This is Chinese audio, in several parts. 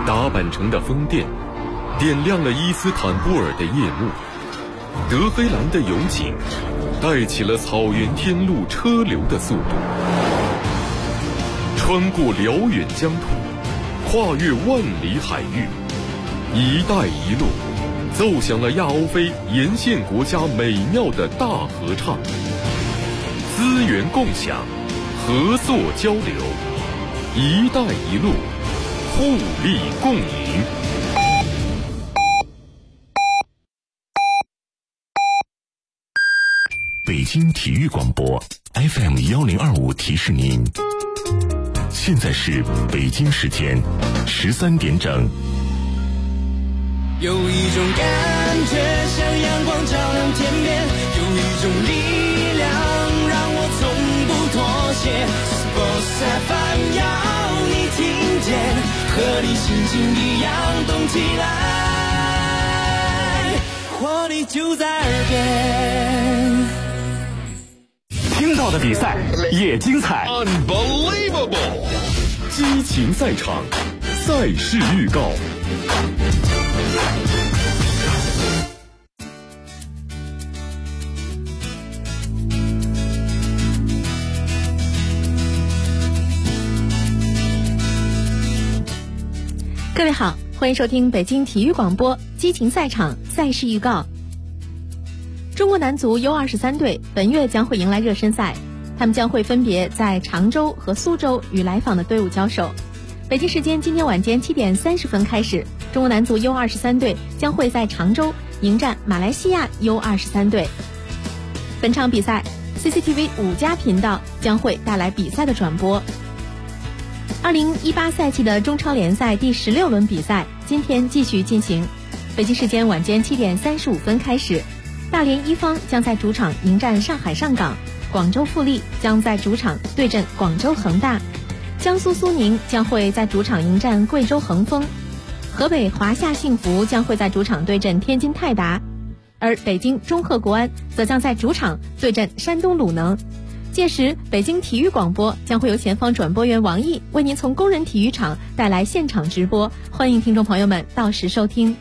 打扮成的风电，点亮了伊斯坦布尔的夜幕。德黑兰的油井带起了草原天路车流的速度，穿过辽远疆土，跨越万里海域，一带一路奏响了亚欧非沿线国家美妙的大合唱。资源共享，合作交流，一带一路，互利共赢。 北京体育广播 FM1025提示您，现在是北京时间13点整。 有一种感觉像阳光照亮天边，有一种力量让我从不妥协。Sports FM 要你听见，和你心情一样动起来，活力就在耳边。 听到的比赛也精彩 Unbelievable！ 激情赛场，赛事预告。 各位好，欢迎收听北京体育广播激情赛场赛事预告。中国男足 U23 队本月将会迎来热身赛，他们将会分别在常州和苏州与来访的队伍交手。北京时间今天晚间7点30分开始，中国男足 U23 队将会在常州迎战马来西亚 U23 队。本场比赛 CCTV 5家频道将会带来比赛的转播。2018赛季的中超联赛第16轮比赛今天继续进行，北京时间晚间7点35分开始，大连一方将在主场迎战上海上港，广州富力将在主场对阵广州恒大，江苏苏宁将会在主场迎战贵州恒丰，河北华夏幸福将会在主场对阵天津泰达，而北京中赫国安则将在主场对阵山东鲁能。届时北京体育广播将会由前方转播员王毅为您从工人体育场带来现场直播，欢迎听众朋友们到时收听。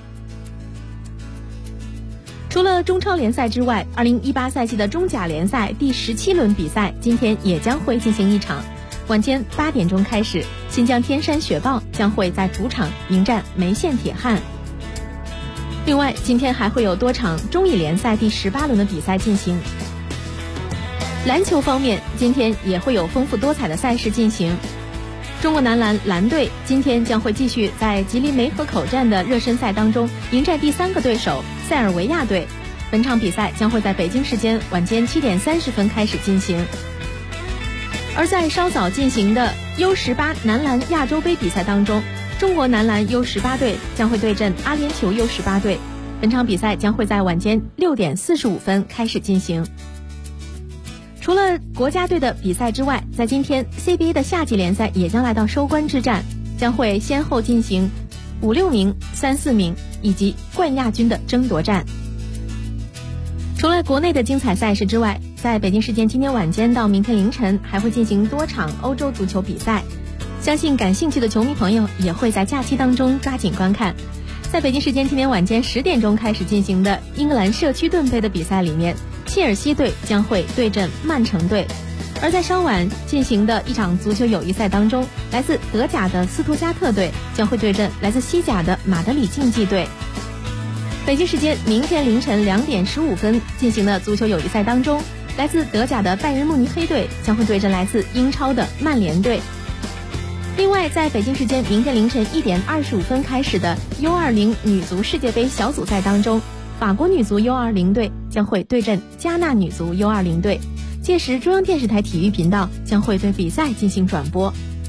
除了中超联赛之外，2018赛季的中甲联赛第17轮比赛今天也将会进行一场，晚间8点钟开始，新疆天山雪豹将会在主场迎战梅县铁汉。另外今天还会有多场中乙联赛第18轮的比赛进行。篮球方面，今天也会有丰富多彩的赛事进行。中国男篮蓝队今天将会继续在吉林梅河口站的热身赛当中迎战第3个对手塞尔维亚队。本场比赛将会在北京时间晚间7点30分开始进行。而在稍早进行的 U18 男篮亚洲杯比赛当中，中国男篮 U18 队将会对阵阿联酋 U18 队。本场比赛将会在晚间6点45分开始进行。除了国家队的比赛之外，在今天 CBA 的夏季联赛也将来到收官之战，将会先后进行5、6名、3、4名以及冠亚军的争夺战。除了国内的精彩赛事之外，在北京时间今天晚间到明天凌晨还会进行多场欧洲足球比赛，相信感兴趣的球迷朋友也会在假期当中抓紧观看。在北京时间今天晚间10点钟开始进行的英格兰社区盾杯的比赛里面，切尔西队将会对阵曼城队。而在稍晚进行的一场足球友谊赛当中，来自德甲的斯图加特队将会对阵来自西甲的马德里竞技队。北京时间明天凌晨2点15分进行的足球友谊赛当中，来自德甲的拜仁慕尼黑队将会对阵来自英超的曼联队。另外在北京时间明天凌晨1点25分开始的 U20 女足世界杯小组赛当中，法国女足 U20 队将会对阵加纳女足 U20 队，届时中央电视台体育频道将会对比赛进行转播。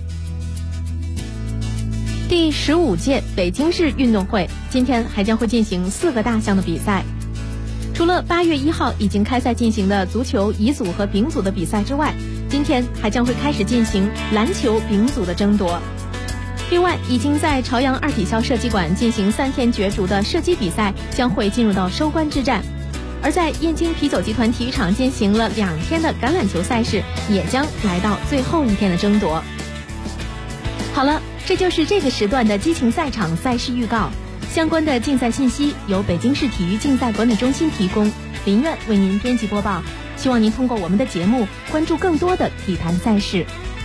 第15届北京市运动会今天还将会进行4个大项的比赛，除了8月1号已经开赛进行的足球乙组和丙组的比赛之外，今天还将会开始进行篮球丙组的争夺。另外，已经在朝阳二体校射击馆进行3天角逐的射击比赛将会进入到收官之战，而在燕京啤酒集团体育场进行了2天的橄榄球赛事也将来到最后一天的争夺。好了， 这就是这个时段的激情赛场赛事预告。相关的竞赛信息由北京市体育竞赛管理中心提供，林苑为您编辑播报。希望您通过我们的节目关注更多的体坛赛事。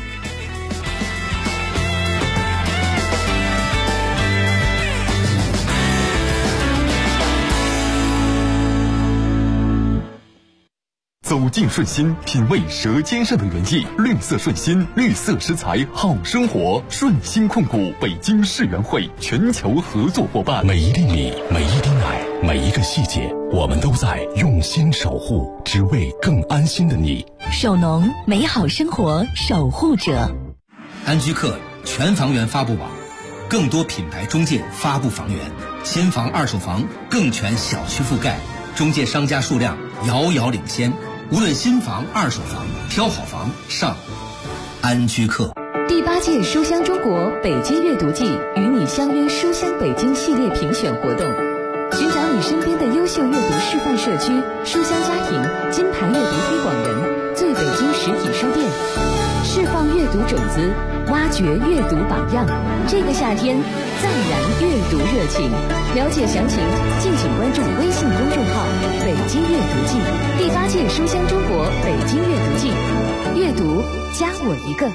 走进顺心，品味舌尖上的原意。绿色顺心，绿色食材好生活。顺心控股北京世园会全球合作伙伴。 每一粒米，每一滴奶，每一个细节，我们都在用心守护，只为更安心的你。 首农，美好生活守护者。 安居客全房源发布网，更多品牌中介发布房源，新房二手房更全小区覆盖，中介商家数量遥遥领先。无论新房、二手房，挑好房上安居客。 第8届书香中国北京阅读季与你相约书香北京系列评选活动，寻找你身边的优秀阅读示范社区、书香家庭、金牌阅读推广人、最北京实体书店，释放阅读种子，挖掘阅读榜样。这个夏天再燃阅读热情。了解详情，敬请关注微信公众号“北京阅读季”。第8届书香中国北京阅读季，阅读加我一个。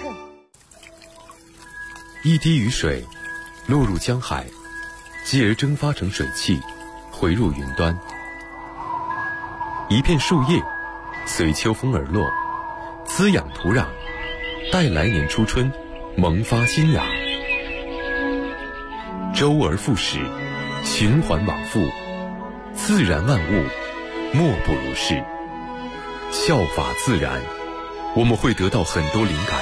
一滴雨水落入江海，继而蒸发成水汽，回入云端。一片树叶随秋风而落，滋养土壤，待来年初春萌发新芽。周而复始，循环往复，自然万物莫不如是。效法自然，我们会得到很多灵感。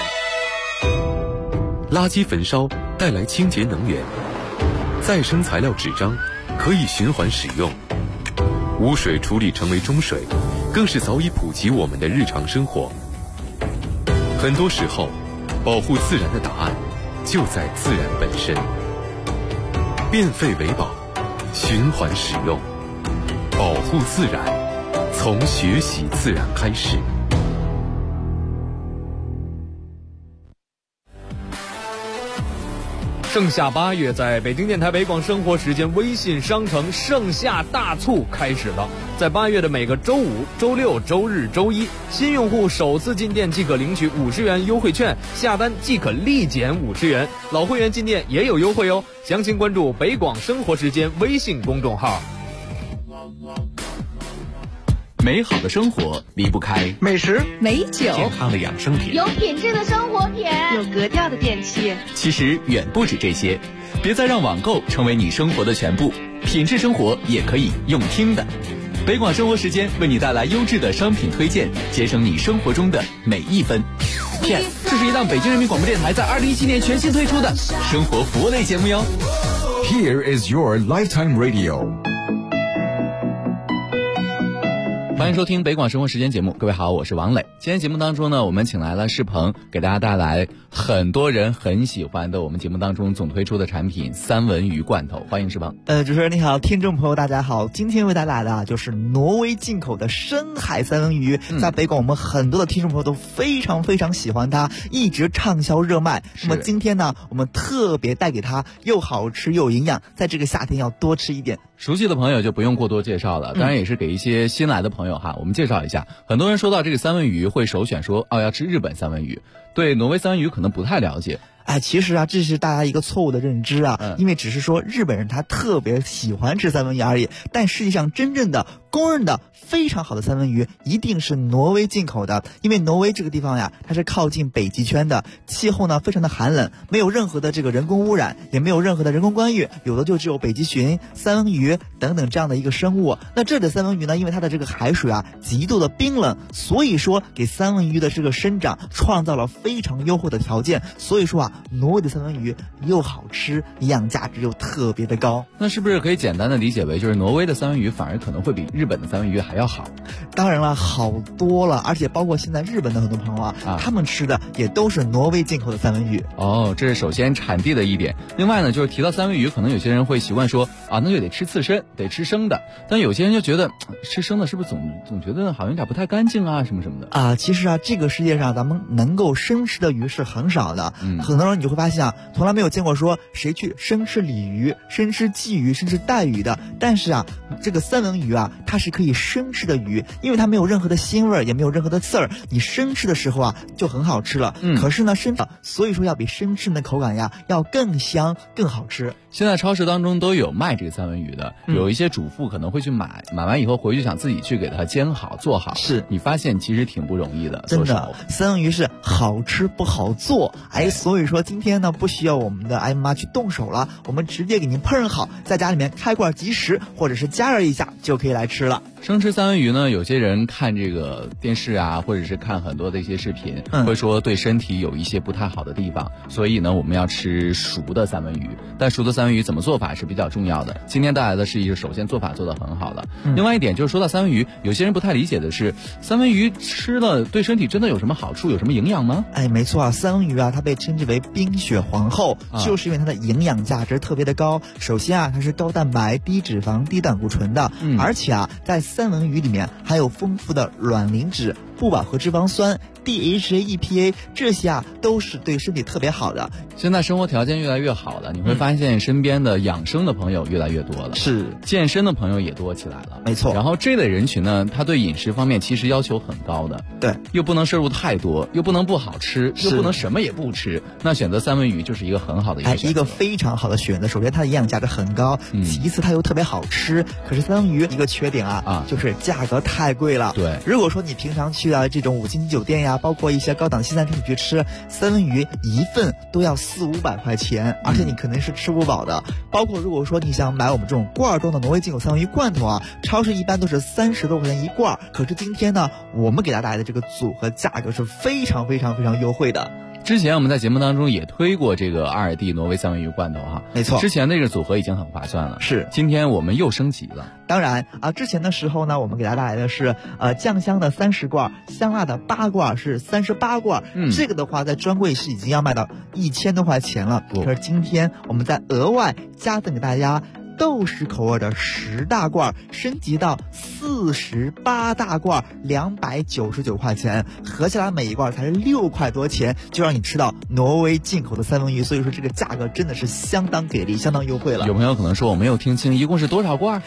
垃圾焚烧带来清洁能源，再生材料纸张可以循环使用，污水处理成为中水，更是早已普及我们的日常生活。很多时候，保护自然的答案就在自然本身。变废为宝，循环使用，保护自然，从学习自然开始。 盛夏8月，在北京电台北广生活时间微信商城盛夏大促开始了。在8月的每个周五、周六、周日、周一，新用户首次进店即可领取50元优惠券，下单即可立减50元。老会员进店也有优惠哦。详情关注北广生活时间微信公众号。 美好的生活离不开美食、 美酒、 健康的养生品， 有品质的生活品， 有格调的电器。 其实远不止这些，别再让网购成为你生活的全部，品质生活也可以用听的。北广生活时间为你带来优质的商品推荐，节省你生活中的每一分。PS， 这是一档北京人民广播电台在2017年全新推出的生活服务类节目哟。 Here is your lifetime radio。 欢迎收听北广生活时间节目，各位好，我是王磊。今天节目当中呢，我们请来了世鹏，给大家带来很多人很喜欢的我们节目当中总推出的产品三文鱼罐头。欢迎世鹏。 主持人你好，听众朋友大家好，今天为大家来的就是挪威进口的深海三文鱼，在北广我们很多的听众朋友都非常非常喜欢它，一直畅销热卖。那么今天呢，我们特别带给它又好吃又营养，在这个夏天要多吃一点。 熟悉的朋友就不用过多介绍了，当然也是给一些新来的朋友哈，我们介绍一下。很多人说到这个三文鱼会首选说要吃日本三文鱼，对挪威三文鱼可能不太了解。 其实啊，这是大家一个错误的认知啊，因为只是说日本人他特别喜欢吃三文鱼而已，但实际上真正的公认的非常好的三文鱼一定是挪威进口的，因为挪威这个地方呀，它是靠近北极圈的，气候呢非常的寒冷，没有任何的这个人工污染，也没有任何的人工干预，有的就只有北极熊、三文鱼等等这样的一个生物。那这里的三文鱼呢，因为它的这个海水啊极度的冰冷，所以说给三文鱼的这个生长创造了非常优厚的条件，所以说啊，挪威的三文鱼又好吃，营养价值又特别的高。 那是不是可以简单的理解为，就是挪威的三文鱼反而可能会比日日本的三文鱼还要好？ 当然了，好多了，而且包括现在日本的很多朋友他们吃的也都是挪威进口的三文鱼。 哦，这是首先产地的一点。另外呢，就是提到三文鱼，可能有些人会习惯说那就得吃刺身，得吃生的。但有些人就觉得吃生的是不是总觉得好像有点不太干净啊，什么什么的其实这个世界上咱们能够生吃的鱼是很少的。很多人你就会发现从来没有见过说谁去生吃鲤鱼、生吃鲫鱼、生吃带鱼的。但是这个三文鱼它是可以生吃的鱼，因为它没有任何的腥味，也没有任何的刺儿，你生吃的时候就很好吃了。可是呢所以说要比生吃的口感要更香更好吃。 现在超市当中都有卖这个三文鱼的，有一些主妇可能会去买完以后回去想自己去给它煎好做好。 是， 你发现其实挺不容易的， 真的。三文鱼是好吃不好做，所以说今天呢不需要我们的艾妈去动手了，我们直接给您烹饪好，在家里面开罐即食，或者是加热一下就可以来吃了。 生吃三文鱼呢，有些人看这个电视或者是看很多的一些视频，会说对身体有一些不太好的地方，所以呢我们要吃熟的三文鱼。但熟的三文鱼怎么做法是比较重要的。今天带来的是一个首先做法做得很好的。另外一点就是说到三文鱼，有些人不太理解的是，三文鱼吃了对身体真的有什么好处，有什么营养吗？ 没错三文鱼它被称之为冰雪皇后，就是因为它的营养价值特别的高。首先它是高蛋白、低脂肪、低胆固醇的，而且在三文鱼里面含有丰富的卵磷脂、不饱和脂肪酸、DHA、EPA， 这些都是对身体特别好的。 现在生活条件越来越好了，你会发现身边的养生的朋友越来越多了， 是健身的朋友也多起来了， 没错。 然后这类人群呢，他对饮食方面其实要求很高的， 对， 又不能摄入太多，又不能不好吃，又不能什么也不吃，那选择三文鱼就是一个很好的一个非常好的选择。首先它的营养价值很高，其次它又特别好吃。可是三文鱼一个缺点就是价格太贵了。 对， 如果说你平常去这种5星级酒店呀，包括一些高档西餐厅去吃三文鱼，一份都要400-500块钱，而且你肯定是吃不饱的。包括如果说你想买我们这种罐装的挪威进口三文鱼罐头超市一般都是30多块钱一罐。可是今天呢，我们给大家带来的这个组合价格是非常非常非常优惠的。 之前我们在节目当中也推过这个2D挪威三文鱼罐头没错， 之前那个组合已经很划算了， 是， 今天我们又升级了。 当然之前的时候呢，我们给大家带来的是酱香的30罐，香辣的8罐，是38罐。这个的话在专柜是已经要卖到1000多块钱了。可是今天我们再额外加赠给大家豆豉口味的10大罐，升级到48大罐，299块钱，合起来每一罐才是6块多钱，就让你吃到挪威进口的三文鱼。所以说这个价格真的是相当给力，相当优惠了。 有朋友可能说我没有听清，一共是多少罐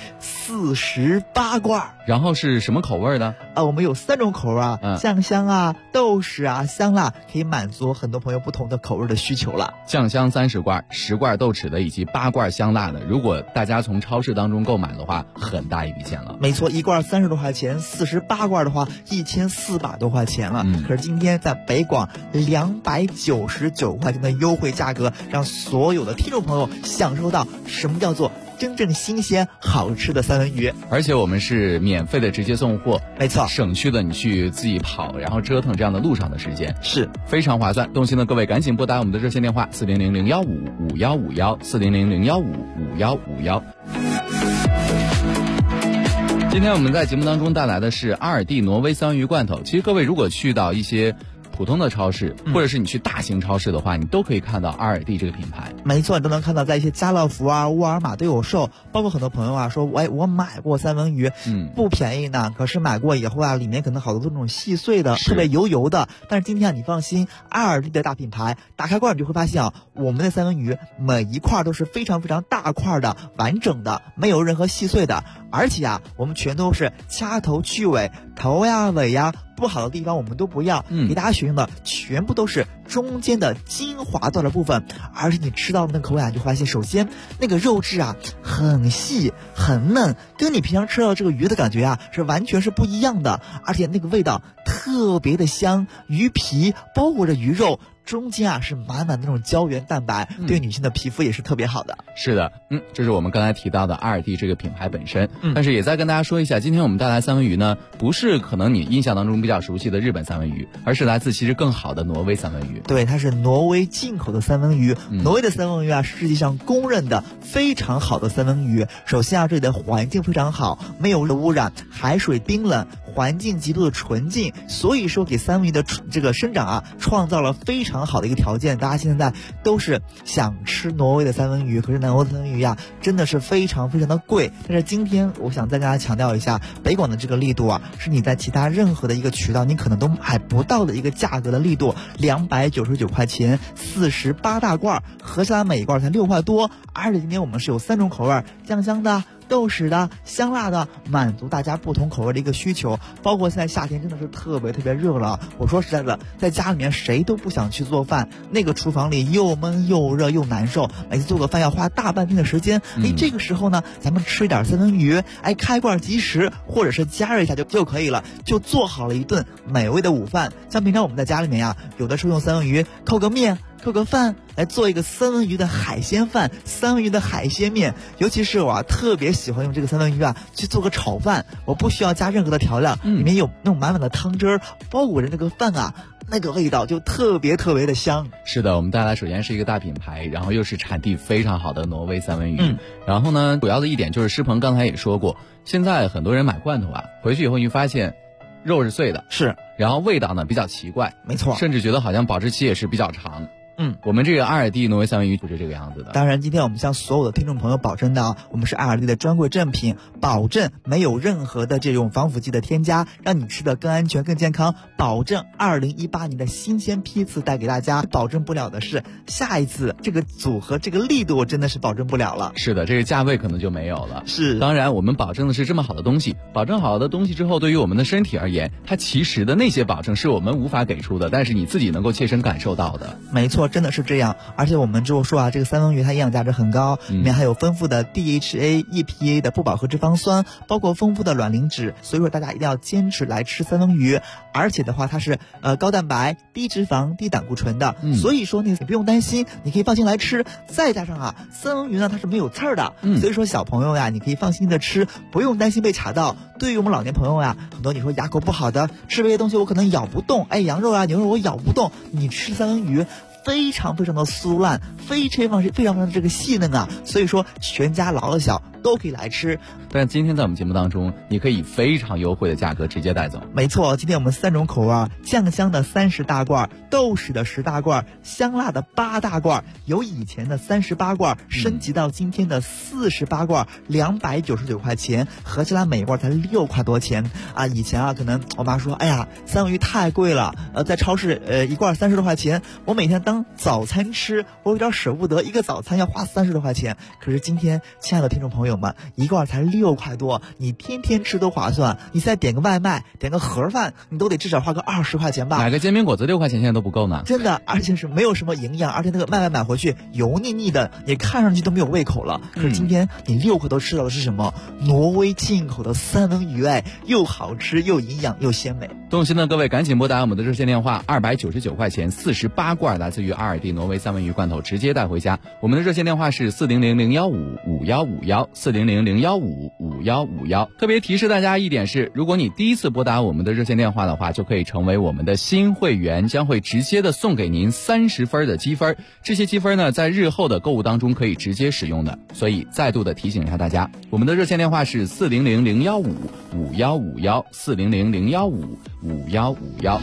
？48罐。 然后是什么口味的？ 我们有3种口味酱香豆豉香辣，可以满足很多朋友不同的口味的需求了。 酱香30罐，10罐豆豉的，以及8罐香辣的。如果大家从超市当中购买的话，很大一笔钱了。 没错，一罐30多块钱，48罐的话1400多块钱了。可是今天在北广299块钱的优惠价格，让所有的听众朋友享受到什么叫做真正新鲜好吃的三文鱼。 而且我们是免费的直接送货， 没错， 省去了你去自己跑然后折腾这样的路上的时间， 是非常划算。动心的各位赶紧拨打我们的热线电话400-015-5151，400-015-5151。今天我们在节目当中带来的是2D挪威三文鱼罐头。其实各位如果去到一些普通的超市，或者是你去大型超市的话，你都可以看到2D这个品牌。 没错，你都能看到在一些家乐福沃尔玛都有售。包括很多朋友说我买过三文鱼，不便宜呢，可是买过以后里面可能好多都是那种细碎的，特别油油的。但是今天你放心，2D的大品牌，打开罐你就会发现我们的三文鱼每一块都是非常非常大块的，完整的，没有任何细碎的。而且我们全都是掐头去尾，头尾不好的地方我们都不要，给大家选用的全部都是中间的精华段的部分。而且你吃到的那个口感就发现，首先那个肉质很细很嫩，跟你平常吃到这个鱼的感觉是完全是不一样的。而且那个味道特别的香，鱼皮包裹着鱼肉， 中间啊是满满的那种胶原蛋白，对女性的皮肤也是特别好的。 是的，这是我们刚才提到的阿尔蒂这个品牌本身。但是也再跟大家说一下，今天我们带来三文鱼呢，不是可能你印象当中比较熟悉的日本三文鱼，而是来自其实更好的挪威三文鱼。 对，它是挪威进口的三文鱼。挪威的三文鱼啊，是世界上公认的非常好的三文鱼。首先啊，这里的环境非常好，没有污染，海水冰冷，环境极度的纯净，所以说给三文鱼的这个生长啊，创造了非常好的一个条件。大家现在都是想吃挪威的三文鱼，可是挪威的三文鱼呀，真的是非常非常的贵。但是今天我想再跟大家强调一下，北广的这个力度啊，是你在其他任何的一个渠道你可能都买不到的一个价格的力度，299块钱，48大罐，合起来每一罐才6块多。而且今天我们是有3种口味，酱香的、豆豉的、香辣的，满足大家不同口味的一个需求。包括现在夏天真的是特别特别热了，我说实在的，在家里面谁都不想去做饭，那个厨房里又闷又热又难受，每次做个饭要花大半天的时间。这个时候呢，咱们吃一点三文鱼，开罐即食，或者是加热一下就可以了，就做好了一顿美味的午饭。像平常我们在家里面呀，有的时候用三文鱼扣个面、扣个饭，来做一个三文鱼的海鲜饭、三文鱼的海鲜面。尤其是我啊，特别喜欢用这个三文鱼啊去做个炒饭，我不需要加任何的调料，里面有那种满满的汤汁儿包裹着那个饭啊，那个味道就特别特别的香。 是的，我们带来首先是一个大品牌，然后又是产地非常好的挪威三文鱼。然后呢，主要的一点就是施鹏刚才也说过，现在很多人买罐头啊，回去以后你发现肉是碎的， 是， 然后味道呢比较奇怪， 没错， 甚至觉得好像保质期也是比较长。我们这个阿尔蒂挪威三文鱼就是这个样子的。 当然今天我们向所有的听众朋友保证的啊，我们是阿尔蒂的专柜正品，保证没有任何的这种防腐剂的添加，让你吃的更安全更健康，保证2018年的新鲜批次带给大家。保证不了的是下一次这个组合这个力度真的是保证不了了。 是的，这个价位可能就没有了。 是， 当然我们保证的是这么好的东西，保证好的东西之后，对于我们的身体而言，它其实的那些保证是我们无法给出的，但是你自己能够切身感受到的。 没错，真的是这样。而且我们之后说啊，这个三文鱼它营养价值很高，里面还有丰富的 DHA、EPA 的不饱和脂肪酸，包括丰富的卵磷脂，所以说大家一定要坚持来吃三文鱼。而且的话，它是高蛋白、低脂肪、低胆固醇的，所以说你不用担心，你可以放心来吃。再加上啊，三文鱼呢它是没有刺儿的，所以说小朋友呀，你可以放心的吃，不用担心被卡到。对于我们老年朋友呀，很多你说牙口不好的，吃这些东西我可能咬不动，羊肉啊、牛肉我咬不动，你吃三文鱼非常非常的酥烂，非常非常的这个细嫩啊，所以说全家老的小都可以来吃。 但今天在我们节目当中，你可以非常优惠的价格直接带走。 没错，今天我们3种口味，酱香的30大罐，豆豉的10大罐，香辣的8大罐，由以前的38罐升级到今天的48罐，299块钱，合起来每罐才6块多钱啊！以前啊，可能我妈说，哎呀，三文鱼太贵了，在超市一罐30多块钱，我每天当早餐吃，我有点舍不得，一个早餐要花30多块钱。可是今天，亲爱的听众朋友们，一罐才6块多，你天天吃都划算。你再点个外卖，点个盒饭，你都得至少花个20块钱吧。 买个煎饼果子6块钱现在都不够呢。 真的，而且是没有什么营养，而且那个外卖买回去油腻腻的，你看上去都没有胃口了。可是今天你6块多吃到的是什么？挪威进口的三文鱼，又好吃又营养又鲜美。 动心的各位赶紧拨打我们的热线电话，299块钱48罐，来自于阿尔蒂挪威三文鱼罐头，直接带回家。我们的热线电话是400-015-5151，400-015-5151。特别提示大家一点是，如果你第一次拨打我们的热线电话的话，就可以成为我们的新会员，将会直接的送给您30分的积分。这些积分呢，在日后的购物当中可以直接使用的。所以再度的提醒一下大家，我们的热线电话是400-015-5151，400-015-5151。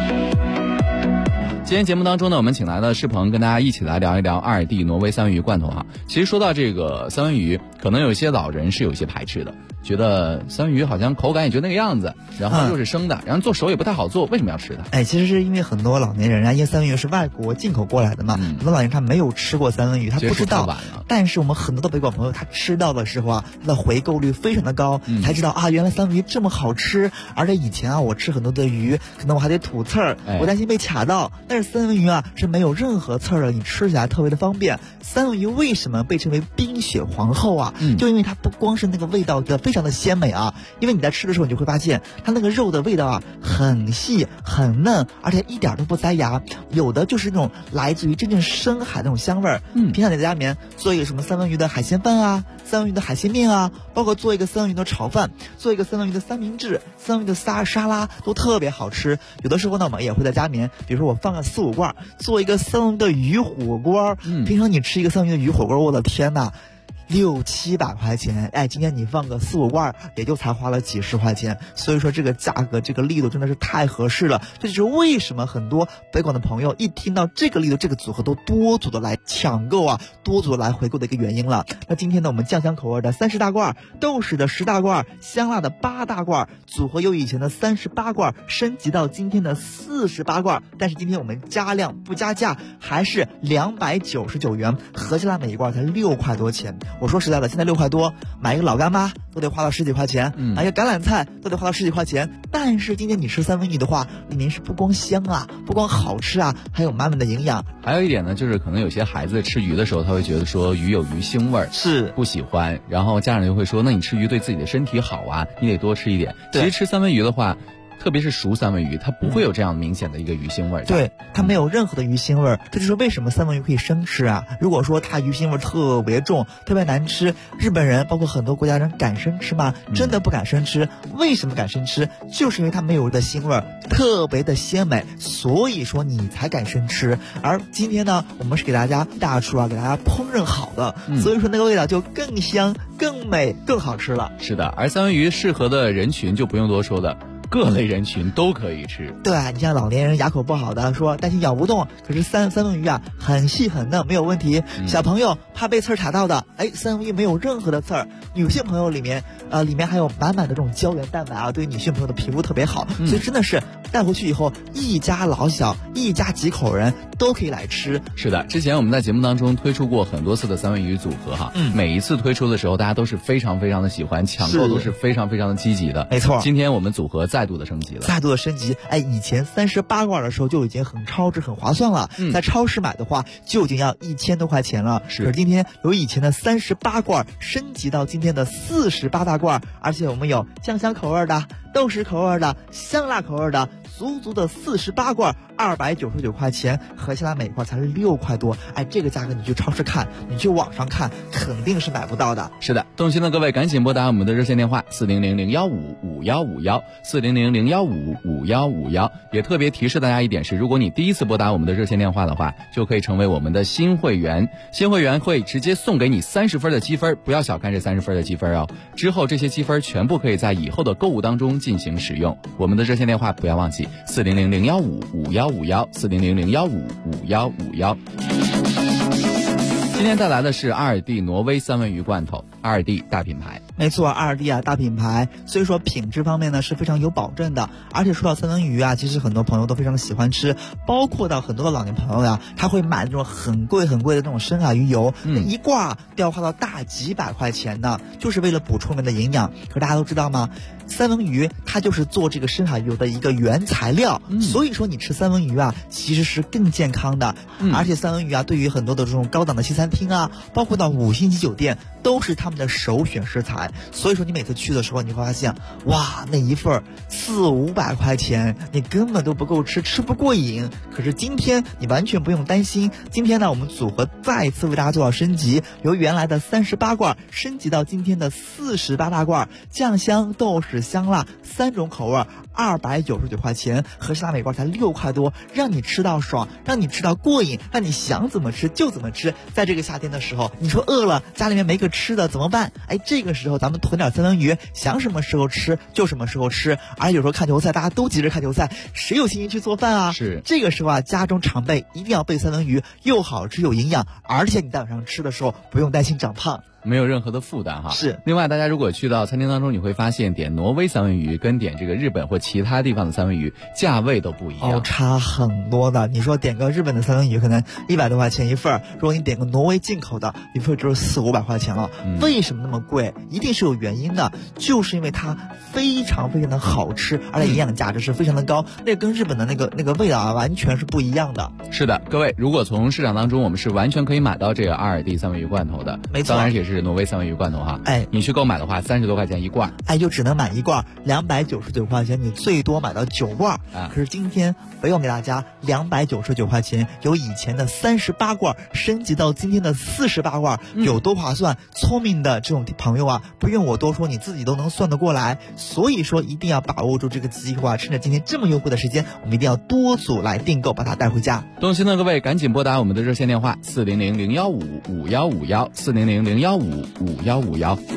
今天节目当中呢，我们请来了施鹏，跟大家一起来聊一聊阿尔蒂挪威三文鱼罐头啊。其实说到这个三文鱼，可能有些老人是有些排斥的，觉得三文鱼好像口感也就那个样子，然后又是生的，然后做熟也不太好做，为什么要吃它？ 其实是因为很多老年人啊，因为三文鱼是外国进口过来的嘛，很多老年人他没有吃过三文鱼，他不知道。但是我们很多的北广朋友，他吃到的时候啊，他的回购率非常的高，才知道啊，原来三文鱼这么好吃。而且以前啊，我吃很多的鱼，可能我还得吐刺儿，我担心被卡到。但是三文鱼啊是没有任何刺儿的，你吃起来特别的方便。三文鱼为什么被称为冰雪皇后啊？就因为它不光是那个味道的非常常的鲜美啊。因为你在吃的时候，你就会发现它那个肉的味道啊很细很嫩，而且一点都不塞牙，有的就是那种来自于真正深海那种香味儿。平常你在家里面做一个什么三文鱼的海鲜饭啊，三文鱼的海鲜面啊，包括做一个三文鱼的炒饭，做一个三文鱼的三明治，三文鱼的沙拉都特别好吃。有的时候呢，我们也会在家里面，比如说我放个4-5罐，做一个三文鱼的鱼火锅。平常你吃一个三文鱼的鱼火锅，我的天哪，600-700块钱，哎，今天你放个4-5罐，也就才花了几十块钱，所以说这个价格这个力度真的是太合适了。这就是为什么很多北广的朋友一听到这个力度这个组合都多组的来抢购啊，多组的来回购的一个原因了。那今天呢，我们酱香口味的30大罐，豆豉的10大罐，香辣的8大罐，组合由以前的38罐升级到今天的48罐，但是今天我们加量不加价，还是299元，合起来每一罐才6块多钱。我说实在的，现在6块多买一个老干妈都得花到10几块钱，买一个橄榄菜都得花到10几块钱。但是今天你吃三文鱼的话，里面是不光香啊，不光好吃啊，还有满满的营养。 还有一点呢，就是可能有些孩子吃鱼的时候，他会觉得说鱼有鱼腥味儿， 是不喜欢，然后家长就会说，那你吃鱼对自己的身体好啊，你得多吃一点。其实吃三文鱼的话，特别是熟三文鱼，它不会有这样明显的一个鱼腥味儿。 对，它没有任何的鱼腥味儿。这就是为什么三文鱼可以生吃啊。如果说它鱼腥味儿特别重，特别难吃，日本人包括很多国家人敢生吃吗？真的不敢生吃。为什么敢生吃？就是因为它没有的腥味儿，特别的鲜美，所以说你才敢生吃。而今天呢，我们是给大家大厨啊，给大家烹饪好的，所以说那个味道就更香、更美、更好吃了。 是的，而三文鱼适合的人群就不用多说的。各类人群都可以吃。 对，你像老年人牙口不好的，说担心咬不动，可是三文鱼啊很细很嫩，没有问题。小朋友怕被刺儿卡到的，哎，三文鱼没有任何的刺儿。女性朋友里面还有满满的这种胶原蛋白啊，对于女性朋友的皮肤特别好，所以真的是带回去以后，一家老小，一家几口人都可以来吃。 是的，之前我们在节目当中推出过很多次的三文鱼组合哈，每一次推出的时候，大家都是非常非常的喜欢，抢购都是非常非常的积极的。 没错， 今天我们组合再度的升级了， 哎，以前38罐的时候就已经很超值、很划算了，在超市买的话就已经要1000多块钱了。可是今天由以前的38罐升级到今天的48大罐，而且我们有酱香口味的、豆豉口味的、香辣口味的，足的48罐，299块钱，合起来每罐才是6块多。哎，这个价格你去超市看，你去网上看，肯定是买不到的。 是的，动心的各位赶紧拨打我们的热线电话400-015-5151，400-015-5151。也特别提示大家一点是，如果你第一次拨打我们的热线电话的话，就可以成为我们的新会员。新会员会直接送给你30分的积分，不要小看这30分的积分哦。之后这些积分全部可以在以后的购物当中进行使用。我们的热线电话不要忘记400-015-5151，400-015-5151。今天带来的是2D 挪威三文鱼罐头，2D 大品牌。 没错，2D 啊大品牌，所以说品质方面呢是非常有保证的。而且说到三文鱼啊，其实很多朋友都非常的喜欢吃，包括到很多的老年朋友呀，他会买那种很贵很贵的那种深海鱼油，那一罐都要花到大几百块钱呢，就是为了补充里面的营养。可大家都知道吗？三文鱼它就是做这个深海鱼油的一个原材料，所以说你吃三文鱼啊其实是更健康的。而且三文鱼啊对于很多的这种高档的西餐厅啊，包括到5星级酒店都是他们的首选食材。所以说你每次去的时候，你会发现哇，那一份400-500块钱你根本都不够吃，吃不过瘾。可是今天你完全不用担心，今天呢我们组合再一次为大家做到升级，由原来的38罐升级到今天的48大罐，酱香、豆豉、香辣3种口味，299块钱，合起来每罐才6块多，让你吃到爽，让你吃到过瘾，让你想怎么吃就怎么吃。在这个夏天的时候，你说饿了，家里面没个吃的怎么办？哎，这个时候咱们囤点三文鱼，想什么时候吃就什么时候吃。而有时候看球赛，大家都急着看球赛，谁有心情去做饭啊？ 是这个时候啊，家中常备一定要备三文鱼，又好吃又营养，而且你在晚上吃的时候不用担心长胖。 没有任何的负担哈。 是。 另外，大家如果去到餐厅当中，你会发现点挪威三文鱼跟点这个日本或其他地方的三文鱼价位都不一样， 差很多的。你说点个日本的三文鱼可能100多块钱一份，如果你点个挪威进口的，一份就是400-500块钱了。为什么那么贵？一定是有原因的，就是因为它非常非常的好吃，而且营养价值是非常的高，那跟日本的那个味道啊完全是不一样的。 是的，各位，如果从市场当中我们是完全可以买到这个2D 三文鱼罐头的， 没错， 当然也是是挪威三文鱼罐头哈。 哎， 你去购买的话，30多块钱一罐。 哎，就只能买一罐，299块钱，你最多买到9罐。可是今天北广给大家299块钱，由以前的38罐升级到今天的48罐，有多划算？聪明的这种朋友啊，不用我多说，你自己都能算得过来。所以说，一定要把握住这个机会啊！趁着今天这么优惠的时间，我们一定要多组来订购，把它带回家。 动心的各位，赶紧拨打我们的热线电话400-015-5151，400-015-5151。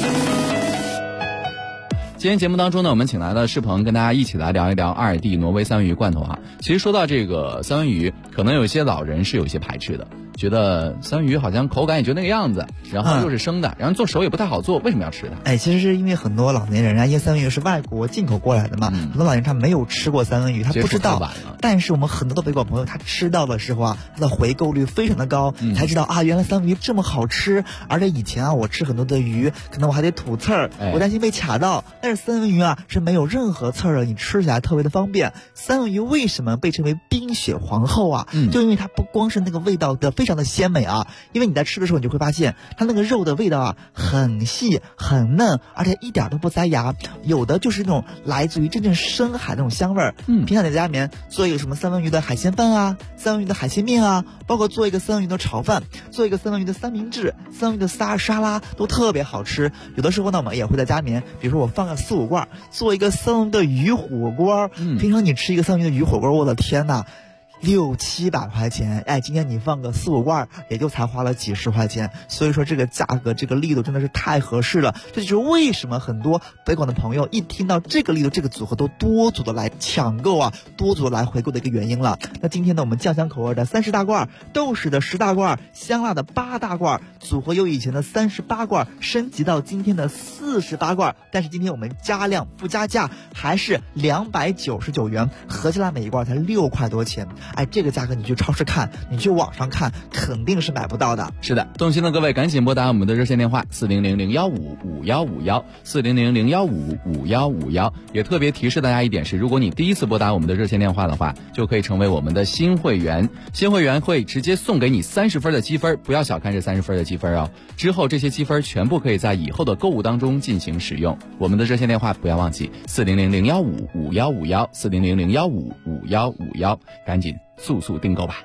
今天节目当中呢，我们请来了世鹏，跟大家一起来聊一聊2D 挪威三文鱼罐头啊。其实说到这个三文鱼，可能有些老人是有些排斥的，觉得三文鱼好像口感也就那个样子，然后又是生的，然后做熟也不太好做，为什么要吃它？ 哎，其实是因为很多老年人啊，因为三文鱼是外国进口过来的嘛，很多老年人他没有吃过三文鱼，他不知道。但是我们很多的北广朋友，他吃到的时候啊，他的回购率非常的高，才知道啊，原来三文鱼这么好吃。而且以前啊，我吃很多的鱼，可能我还得吐刺儿，我担心被卡到。但是三文鱼啊是没有任何刺儿的，你吃起来特别的方便。三文鱼为什么被称为冰雪皇后啊？就因为它不光是那个味道的非常的鲜美啊，因为你在吃的时候你就会发现它那个肉的味道啊很细很嫩，而且一点都不塞牙，有的就是那种来自于真正深海那种香味儿。平常在家里面做一个什么三文鱼的海鲜饭啊，三文鱼的海鲜面啊，包括做一个三文鱼的炒饭，做一个三文鱼的三明治，三文鱼的沙拉都特别好吃。有的时候呢，我们也会在家里面，比如说我放个4-5罐，做一个三文鱼的鱼火锅。平常你吃一个三文鱼的鱼火锅，我的天哪，600-700块钱，哎，今天你放个4-5罐，也就才花了几十块钱。所以说这个价格，这个力度真的是太合适了。这就是为什么很多北广的朋友一听到这个力度、这个组合，都多组的来抢购啊，多组的来回购的一个原因了。那今天呢，我们酱香口味的30大罐，豆豉的10大罐，香辣的8大罐，组合由以前的38罐升级到今天的48罐，但是今天我们加量不加价，还是299元，合起来每一罐才6块多钱。哎，这个价格你去超市看，你去网上看，肯定是买不到的。 是的，动心的各位赶紧拨打我们的热线电话400-015-5151，400-015-5151。也特别提示大家一点是，如果你第一次拨打我们的热线电话的话，就可以成为我们的新会员。新会员会直接送给你30分的积分，不要小看这30分的积分哦。之后这些积分全部可以在以后的购物当中进行使用。我们的热线电话不要忘记400-015-5151，400-015-5151，赶紧速速订购吧。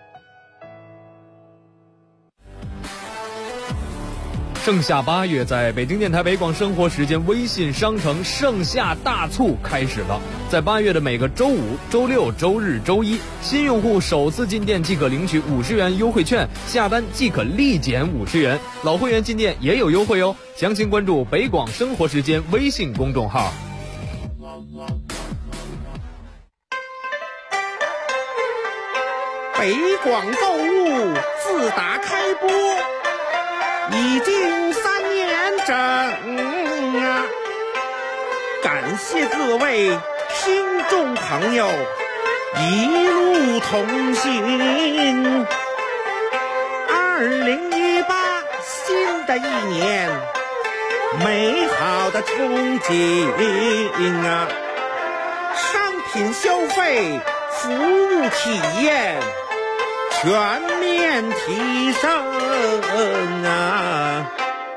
盛夏8月，在北京电台北广生活时间微信商城盛夏大促开始了。在8月的每个周五、周六、周日、周一，新用户首次进店即可领取50元优惠券，下单即可立减50元。老会员进店也有优惠哦。详情关注北广生活时间微信公众号。 北广购物自打开播已经3年整啊！感谢各位听众朋友一路同行。2018新的一年，美好的憧憬啊！商品消费，服务体验全面提升啊！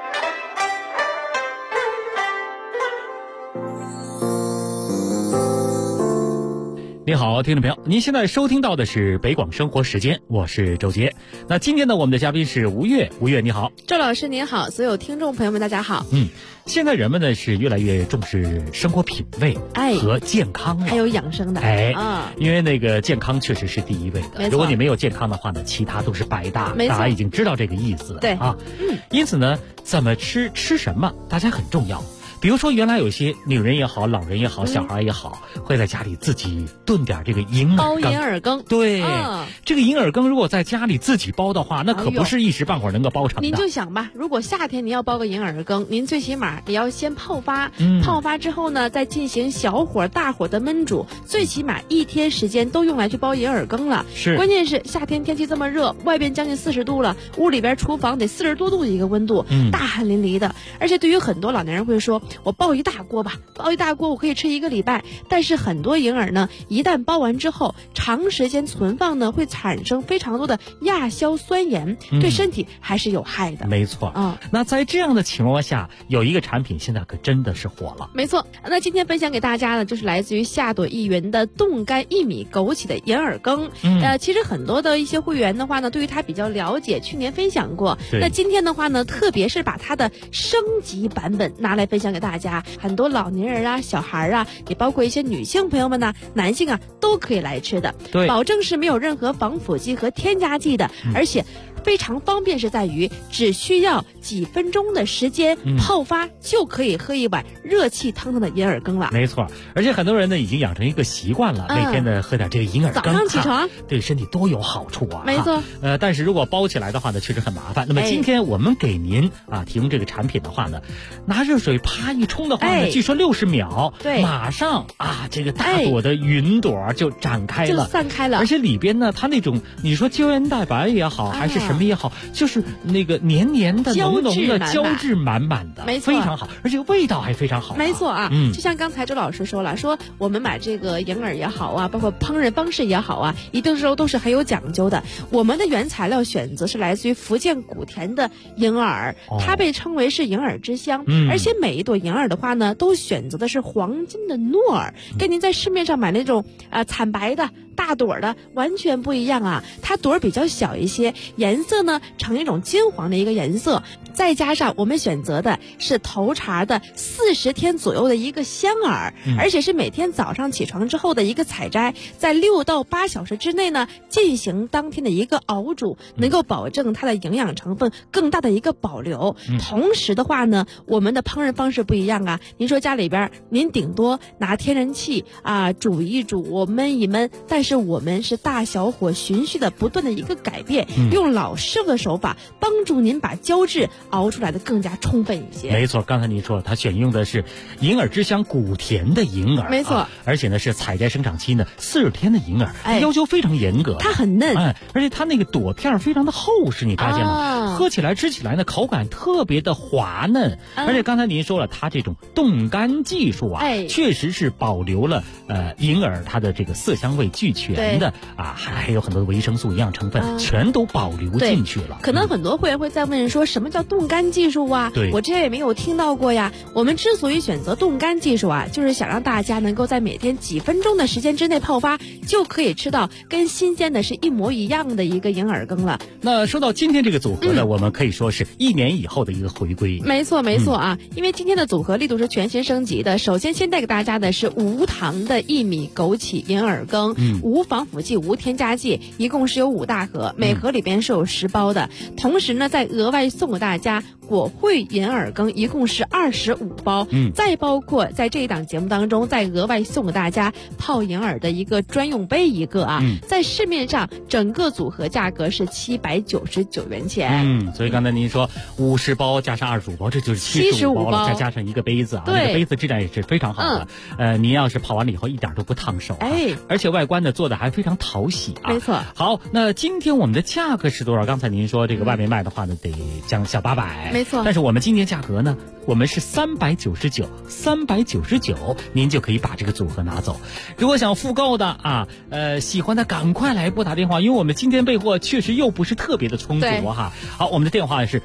你好，听众朋友，您现在收听到的是北广生活时间，我是周杰。那今天呢，我们的嘉宾是吴越，吴越你好。 周老师您好，所有听众朋友们大家好。 现在人们呢是越来越重视生活品味和健康了， 还有养生的因为那个健康确实是第一位的，如果你没有健康的话呢，其他都是白搭，大家已经知道这个意思了。 对啊，因此呢，怎么吃什么，大家很重要。比如说，原来有些女人也好，老人也好，小孩也好，会在家里自己炖点这个银耳羹。 包银耳羹， 对，这个银耳羹如果在家里自己包的话，那可不是一时半会儿能够包成的。 您就想吧，如果夏天您要包个银耳羹，您最起码也要先泡发，泡发之后呢，再进行小火、大火的焖煮，最起码1天时间都用来去包银耳羹了。 是， 关键是夏天天气这么热，外边将近40度了，屋里边厨房得40多度的一个温度，大汗淋漓的。而且对于很多老年人会说， 我煲一大锅吧，煲一大锅我可以吃1个礼拜。但是很多银耳呢，一旦煲完之后，长时间存放呢，会产生非常多的亚硝酸盐，对身体还是有害的。 没错啊。那在这样的情况下，有一个产品现在可真的是火了。 没错，那今天分享给大家的就是来自于夏朵一云的冻干薏米枸杞的银耳羹。其实很多的一些会员的话呢，对于它比较了解，去年分享过。那今天的话呢，特别是把它的升级版本拿来分享给大家，很多老年人啊、小孩啊，也包括一些女性朋友们呢、男性啊，都可以来吃的。 对， 保证是没有任何防腐剂和添加剂的，而且非常方便，是在于只需要几分钟的时间泡发就可以喝一碗热气腾腾的银耳羹了。 没错，而且很多人呢已经养成一个习惯了，每天呢喝点这个银耳羹， 早上起床对身体多有好处啊。 没错。 但是如果煲起来的话呢，确实很麻烦。那么今天我们给您提供这个产品的话呢，拿热水啪一冲的话呢，据说60秒， 对， 马上这个大朵的云朵就展开了， 就散开了。 而且里边呢，它那种你说胶原蛋白也好，还是什么也好，就是那个黏黏的、浓浓的、胶质满满的， 没错， 非常好，而且味道还非常好。 没错啊，就像刚才周老师说了，说我们买这个银耳也好啊，包括烹饪方式也好啊，一定时候都是很有讲究的。我们的原材料选择是来自于福建古田的银耳，它被称为是银耳之乡，而且每一朵银耳的话呢，都选择的是黄金的糯耳，跟您在市面上买那种惨白的大朵的完全不一样啊。它朵比较小一些，颜色呢呈一种金黄的一个颜色，再加上我们选择的是头茬的40天左右的一个香耳，而且是每天早上起床之后的一个采摘，在6到8小时之内呢进行当天的一个熬煮，能够保证它的营养成分更大的一个保留。同时的话呢，我们的烹饪方式不一样啊。您说家里边您顶多拿天然气煮一煮，焖一焖，但是我们是大小火循序的不断的一个改变，用老师傅的手法帮助您把胶质熬出来的更加充分一些。 没错，刚才您说它选用的是银耳之乡古田的银耳， 没错， 而且呢是采摘生长期呢40天的银耳，要求非常严格， 它很嫩， 而且它那个朵片非常的厚实，你发现吗？喝起来吃起来呢口感特别的滑嫩，而且刚才您说了，它这种冻干技术确实是保留了银耳它的这个色香味俱全的还有很多维生素营养成分全都保留进去了。 可能很多会员会在问说，什么叫冻干技术啊？ 对， 我之前也没有听到过呀。我们之所以选择冻干技术就是想让大家能够在每天几分钟的时间之内泡发，就可以吃到跟新鲜的是一模一样的一个银耳羹了。 那说到今天这个组合呢，我们可以说是1年以后的一个回归。 没错没错因为今天的组合力度是全新升级的。首先先带给大家的是无糖的薏米枸杞银耳羹，无防腐剂无添加剂，一共是有5大盒，每盒里边是有10包的。同时呢，再额外送给大家果汇银耳羹，一共是25包，再包括在这一档节目当中再额外送给大家泡银耳的一个专用杯一个在市面上整个组合价格是799元钱。 所以刚才您说50包加上25包，这就是75包了，再加上一个杯子那个杯子质量也是非常好的。您要是泡完了以后一点都不烫手而且外观呢做的还非常讨喜没错。 好，那今天我们的价格是多少？刚才您说这个外面卖的话呢得将小800， 没错。 但是我们今天价格呢，我们是399，您就可以把这个组合拿走。如果想复购的喜欢的赶快来拨打电话，因为我们今天备货确实又不是特别的充足好，我们的电话是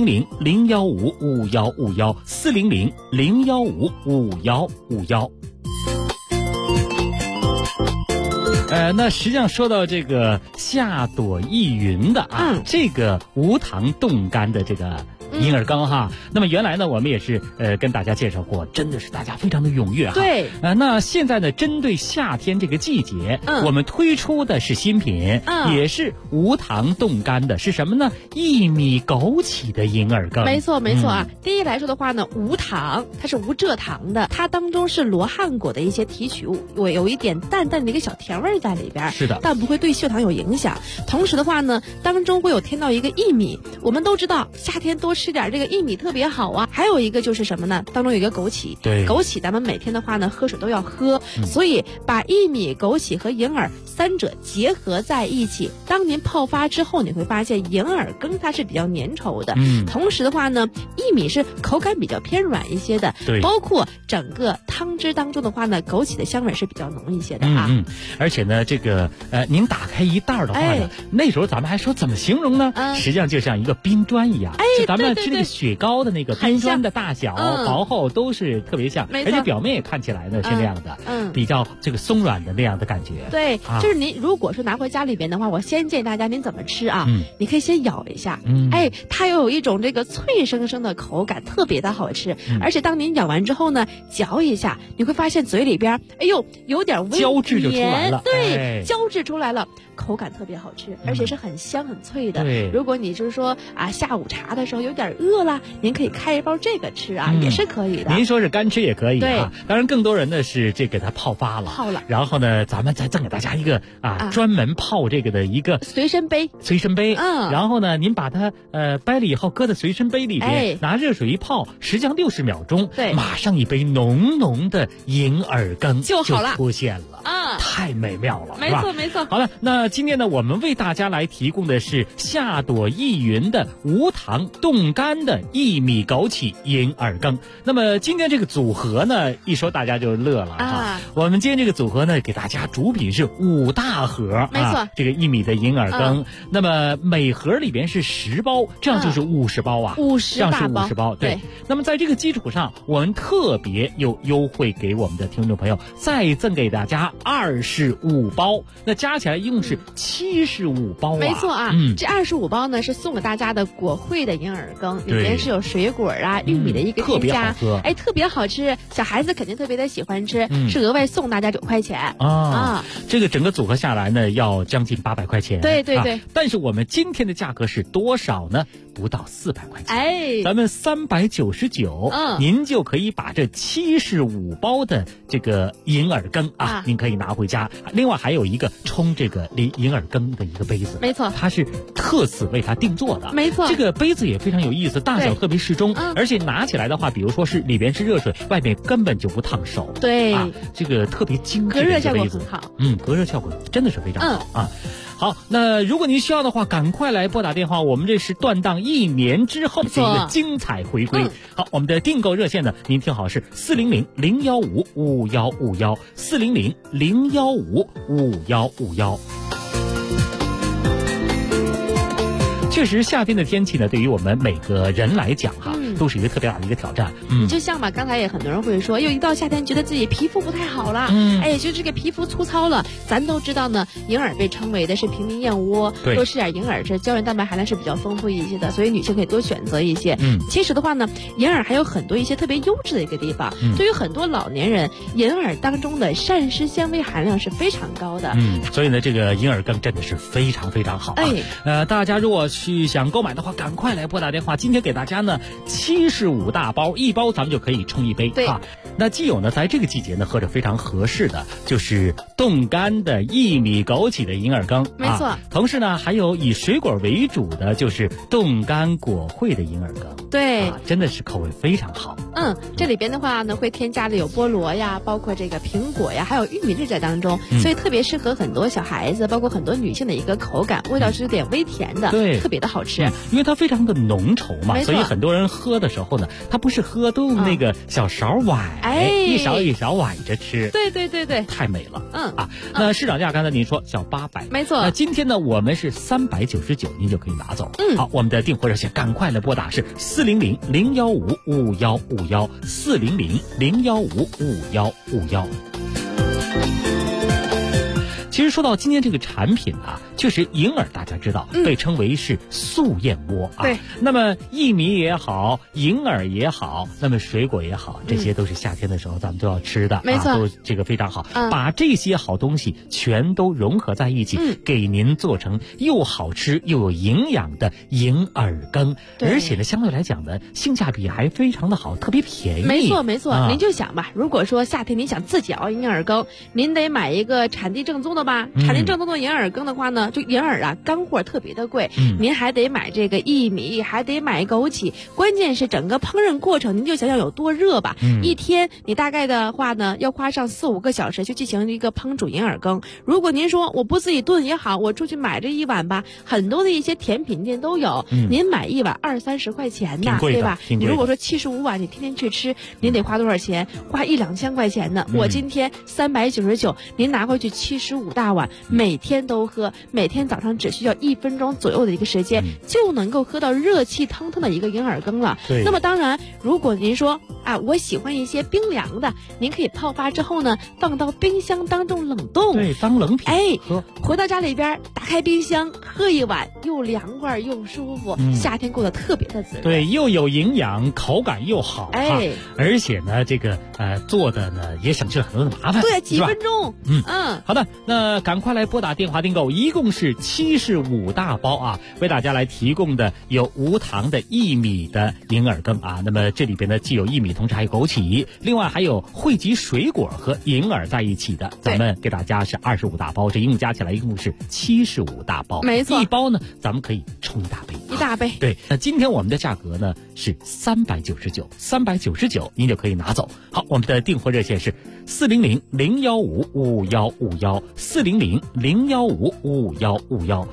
400-015-5151，400-015-5151。那实际上说到这个夏朵一云的这个无糖冻干的这个银耳羹那么原来呢我们也是跟大家介绍过，真的是大家非常的踊跃对那现在呢针对夏天这个季节我们推出的是新品也是无糖冻干的，是什么呢？薏米枸杞的银耳羹。 没错没错第一来说的话呢，无糖，它是无蔗糖的，它当中是罗汉果的一些提取物，有一点淡淡的一个小甜味在里边， 是的， 但不会对血糖有影响。同时的话呢，当中会有添到一个薏米，我们都知道夏天多吃点这个薏米特别好啊。还有一个就是什么呢？当中有一个枸杞， 对， 枸杞咱们每天的话呢，喝水都要喝，所以把薏米、枸杞和银耳三者结合在一起，当您泡发之后，你会发现银耳羹它是比较粘稠的，同时的话呢，薏米是口感比较偏软一些的， 对， 包括整个汤汁当中的话呢，枸杞的香味是比较浓一些的啊。 而且呢，这个您打开一袋的话呢，那时候咱们还说怎么形容呢？实际上就像一个冰砖一样，就咱们吃那个雪糕的那个冰砖的大小、薄厚都是特别像，而且表面也看起来呢是那样的，比较这个松软的那样的感觉。 对，就是您如果说拿回家里边的话，我先建议大家您怎么吃啊？你可以先咬一下，它又有一种这个脆生生的口感，特别的好吃。而且当您咬完之后呢，嚼一下，你会发现嘴里边，哎呦，有点微胶质就出来了， 对，胶质出来了，口感特别好吃，而且是很香很脆的。如果你就是说啊，下午茶的时候有点饿了，您可以开一包这个吃啊，也是可以的。 您说是干吃也可以啊，当然更多人呢是这个它泡发了，然后呢，咱们再赠给大家一个专门泡这个的一个随身杯， 然后呢，您把它掰了以后搁在随身杯里边，拿热水一泡，实际上60秒钟，马上一杯浓浓的银耳羹就好了，出现了啊，太美妙了， 没错没错。 好了，那今天呢，我们为大家来提供的是夏朵意云的无糖冻干的薏米枸杞银耳羹。那么今天这个组合呢，一说大家就乐了啊。我们今天这个组合呢，给大家主品是5大盒， 没错， 这个薏米的银耳羹。那么每盒里边是10包，这样就是50包啊，50这样是50包。对。那么在这个基础上，我们特别又优惠给我们的听众朋友，再赠给大家25包，那加起来一共是75包啊。 没错啊，这25包呢是送给大家的果惠的银耳羹，里面是有水果啊、玉米的一个添加，特别好吃，小孩子肯定特别的喜欢吃，是额外送大家9块钱啊。 这个整个组合下来呢，要将近800块钱。 对对对。 但是我们今天的价格是多少呢？不到400块钱。咱们399，您就可以把这75包的这个银耳羹啊，您可以拿回家。另外还有一个冲这个银耳羹的一个杯子， 没错， 它是特此为它定做的， 没错。 这个杯子也非常有意思，大小特别适中，而且拿起来的话，比如说是里边是热水，外面根本就不烫手。 对， 这个特别精致的一个杯子，隔热效果真的是非常好啊。好，那如果您需要的话，赶快来拨打电话，我们这是断档1年之后的一个精彩回归。好，我们的订购热线呢，您听好是400-015-5151，400-015-5151。确实，夏天的天气呢，对于我们每个人来讲哈，都是一个特别大的一个挑战。 就像嘛，刚才也很多人会说，一到夏天觉得自己皮肤不太好了，就这个皮肤粗糙了。咱都知道呢，银耳被称为的是平民燕窝，多吃点银耳，这胶原蛋白含量是比较丰富一些的，所以女性可以多选择一些。其实的话呢，银耳还有很多一些特别优质的一个地方。对于很多老年人，银耳当中的膳食纤维含量是非常高的。 所以呢，这个银耳羹真的是非常非常好啊。大家如果去想购买的话，赶快来拨打电话。今天给大家呢75大包，一包咱们就可以冲一杯啊。那既有呢，在这个季节呢喝着非常合适的，就是冻干的薏米枸杞的银耳羹， 没错。 同时呢，还有以水果为主的，就是冻干果惠的银耳羹， 对， 真的是口味非常好。 这里边的话呢，会添加的有菠萝呀，包括这个苹果呀，还有玉米粒在当中，所以特别适合很多小孩子，包括很多女性的一个口感，味道是有点微甜的， 对， 特别的好吃。 因为它非常的浓稠嘛，所以很多人喝的时候呢，它不是喝，都用那个小勺崴，一勺一勺崴着吃。 对对对对， 太美了。那市场价刚才您说小800， 没错。 那今天呢，我们是399，您就可以拿走。好，我们的订货热线赶快来拨打是400-015-5151，400-015-5151。其实说到今天这个产品啊，确实银耳大家知道被称为是素燕窝啊。 对。 那么薏米也好，银耳也好，那么水果也好，这些都是夏天的时候咱们都要吃的， 没错， 都这个非常好。把这些好东西全都融合在一起，给您做成又好吃又有营养的银耳羹，而且呢，相对来讲呢，性价比还非常的好，特别便宜。 没错没错，您就想吧，如果说夏天您想自己熬银耳羹，您得买一个产地正宗的吧。 吧？产地正宗的银耳羹的话呢，就银耳啊，干货特别的贵，您还得买这个薏米，还得买枸杞，关键是整个烹饪过程，您就想想有多热吧。一天你大概的话呢，要花上4-5个小时去进行一个烹煮银耳羹。如果您说我不自己炖也好，我出去买这一碗吧，很多的一些甜品店都有，您买一碗20-30块钱呢，对吧？你如果说75碗，你天天去吃，您得花多少钱？花1-2千块钱呢。我今天399，您拿回去75大碗，每天都喝，每天早上只需要1分钟左右的一个时间，就能够喝到热气腾腾的一个银耳羹了。那么当然，如果您说啊，我喜欢一些冰凉的，您可以泡发之后呢，放到冰箱当中冷冻， 对，当冷品喝。 回到家里边，打开冰箱喝一碗，又凉快又舒服，夏天过得特别的滋润。 对，又有营养，口感又好，而且呢，这个做的呢也省去了很多的麻烦， 对，几分钟。 好的，那赶快来拨打电话订购，一共是75大包啊，为大家来提供的有无糖的薏米的银耳羹啊。那么这里边呢，既有薏米，同时还有枸杞，另外还有汇集水果和银耳在一起的，咱们给大家是25大包，这一共加起来一共是75大包， 没错， 一包呢咱们可以冲一大杯，对。那今天我们的价格呢是399，您就可以拿走。好，我们的订货热线是400-015-55151，400-015-55151。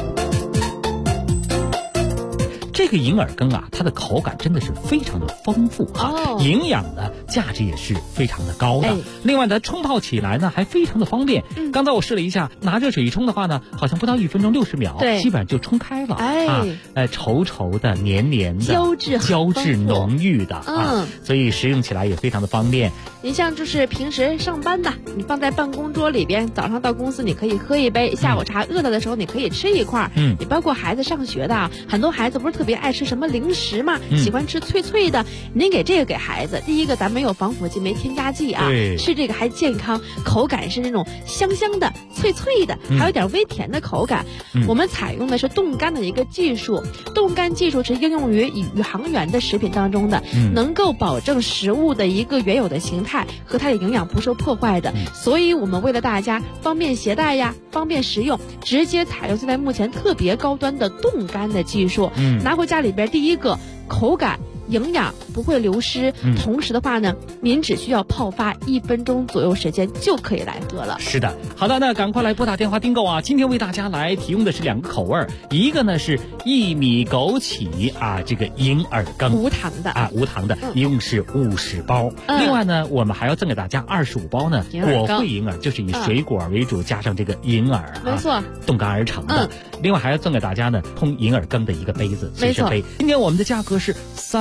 这个银耳羹啊，它的口感真的是非常的丰富营养的价值也是非常的高的。另外呢，冲泡起来呢还非常的方便。刚才我试了一下，拿热水一冲的话呢，好像不到1分钟60秒，基本上就冲开了。稠稠的、黏黏的、胶质浓郁的所以食用起来也非常的方便。 你像就是平时上班的，你放在办公桌里边，早上到公司你可以喝一杯，下午茶饿了的时候你可以吃一块。你包括孩子上学的，很多孩子不是特别爱吃什么零食嘛，喜欢吃脆脆的，您给这个给孩子，第一个咱没有防腐剂，没添加剂啊，吃这个还健康，口感是那种香香的、脆脆的，还有点微甜的口感。我们采用的是冻干的一个技术，冻干技术是应用于宇航员的食品当中的，能够保证食物的一个原有的形态和它的营养不受破坏的。所以我们为了大家方便携带呀，方便食用，直接采用现在目前特别高端的冻干的技术。拿回家里边，第一个口感营养不会流失，同时的话呢，您只需要泡发1分钟左右时间就可以来喝了。 是的，好的，那赶快来拨打电话订购啊！今天为大家来提供的是2个口味，一个呢是薏米枸杞啊，这个银耳羹， 无糖的， 一共是50包。另外呢，我们还要赠给大家25包呢果汇银耳，就是以水果为主，加上这个银耳， 没错， 冻干而成的。另外还要赠给大家呢冲银耳羹的一个杯子，随身杯。今天我们的价格是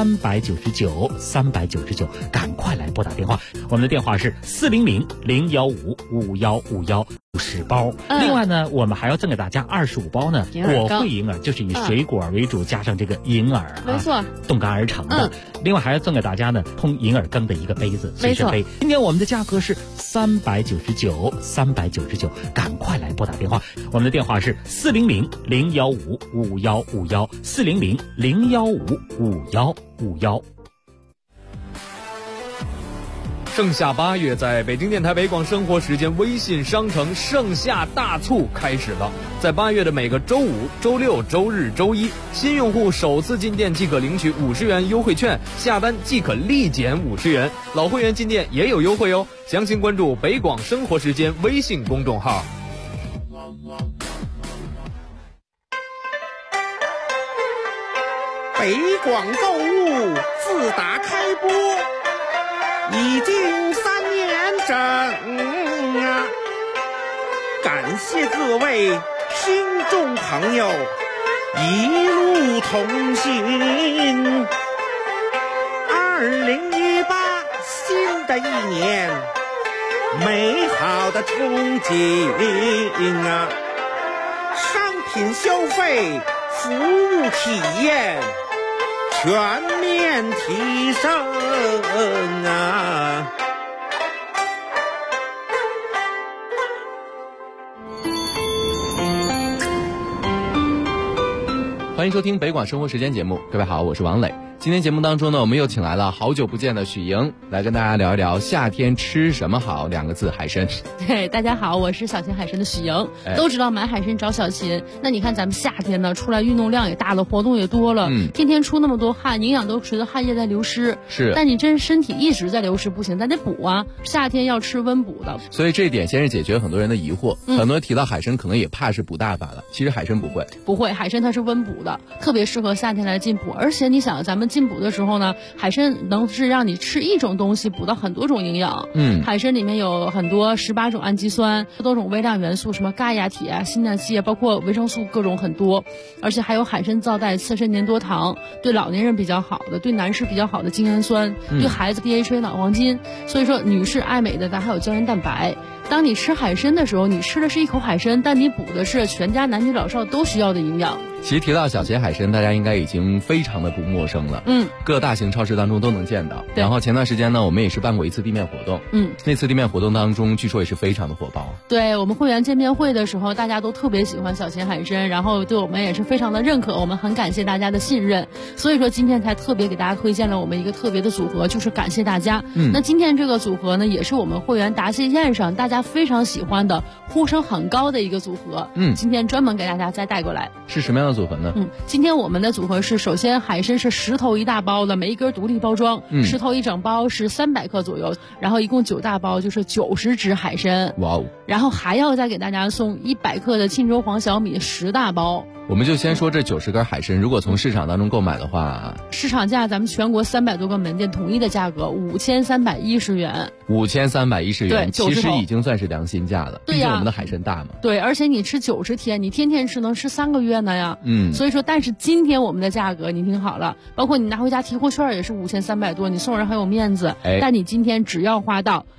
399，赶快来拨打电话，我们的电话是400-015-5151，50包。另外呢，我们还要赠给大家25包呢果汇银耳，就是以水果为主，加上这个银耳， 没错， 冻干而成的。另外还要赠给大家呢冲银耳羹的一个杯子，随身杯。今天我们的价格是399，赶快来拨打电话，我们的电话是400-015-5151，400-015-5151。 盛夏8月，在北京电台北广生活时间微信商城盛夏大促开始了。在8月的每个周五、周六、周日、周一，新用户首次进店即可领取50元优惠券，下单即可立减50元。老会员进店也有优惠哦。详情关注北广生活时间微信公众号。 北广购物自打开播已经3年整啊！感谢各位听众朋友一路同行。2018新的一年，美好的憧憬啊！商品消费、服务体验全面提升啊！ 欢迎收听北广生活时间节目，各位好，我是王磊。 今天节目当中呢，我们又请来了好久不见的许莹，来跟大家聊一聊夏天吃什么好2个字，海参。 对，大家好，我是小秦海参的许莹。都知道买海参找小秦，那你看咱们夏天呢，出来运动量也大了，活动也多了，天天出那么多汗，营养都随着汗液在流失。 是， 但你真身体一直在流失不行，咱得补啊。夏天要吃温补的。 所以这一点先是解决很多人的疑惑，很多人提到海参可能也怕是补大发了，其实海参不会， 海参它是温补的，特别适合夏天来进补。而且你想，咱们进补的时候呢，海参能是让你吃一种东西补到很多种营养。海参里面有很多18种氨基酸，多种微量元素，什么钙呀、铁啊、锌啊、硒啊，包括维生素各种很多。而且还有海参皂带次生粘多糖，对老年人比较好的，对男士比较好的精氨酸，对孩子 DHA 脑黄金。所以说女士爱美的，咱还有胶原蛋白。当你吃海参的时候，你吃的是一口海参，但你补的是全家男女老少都需要的营养。 其实提到小秦海参，大家应该已经非常的不陌生了。各大型超市当中都能见到。然后前段时间呢，我们也是办过一次地面活动。那次地面活动当中，据说也是非常的火爆。 对，我们会员见面会的时候，大家都特别喜欢小秦海参，然后对我们也是非常的认可，我们很感谢大家的信任。所以说今天才特别给大家推荐了我们一个特别的组合，就是感谢大家。那今天这个组合呢，也是我们会员答谢宴上大家非常喜欢的、呼声很高的一个组合。今天专门给大家再带过来。 是什么样的组合呢？ 今天我们的组合是，首先海参是10头1大包的，每一根独立包装，10头1整包是300克左右，然后一共9大包就是90只海参。 哇哦！ 然后还要再给大家送100克的沁州黄小米10大包。 我们就先说这90根海参，如果从市场当中购买的话， 市场价咱们全国300多个门店统一的价格5310元。 5310元， 对， 其实已经算是良心价了。 对呀， 毕竟我们的海参大嘛。 对，而且你吃90天，你天天吃能吃3个月呢呀。所以说，但是今天我们的价格你听好了，包括你拿回家提货券也是5300多，你送人很有面子。但你今天只要花到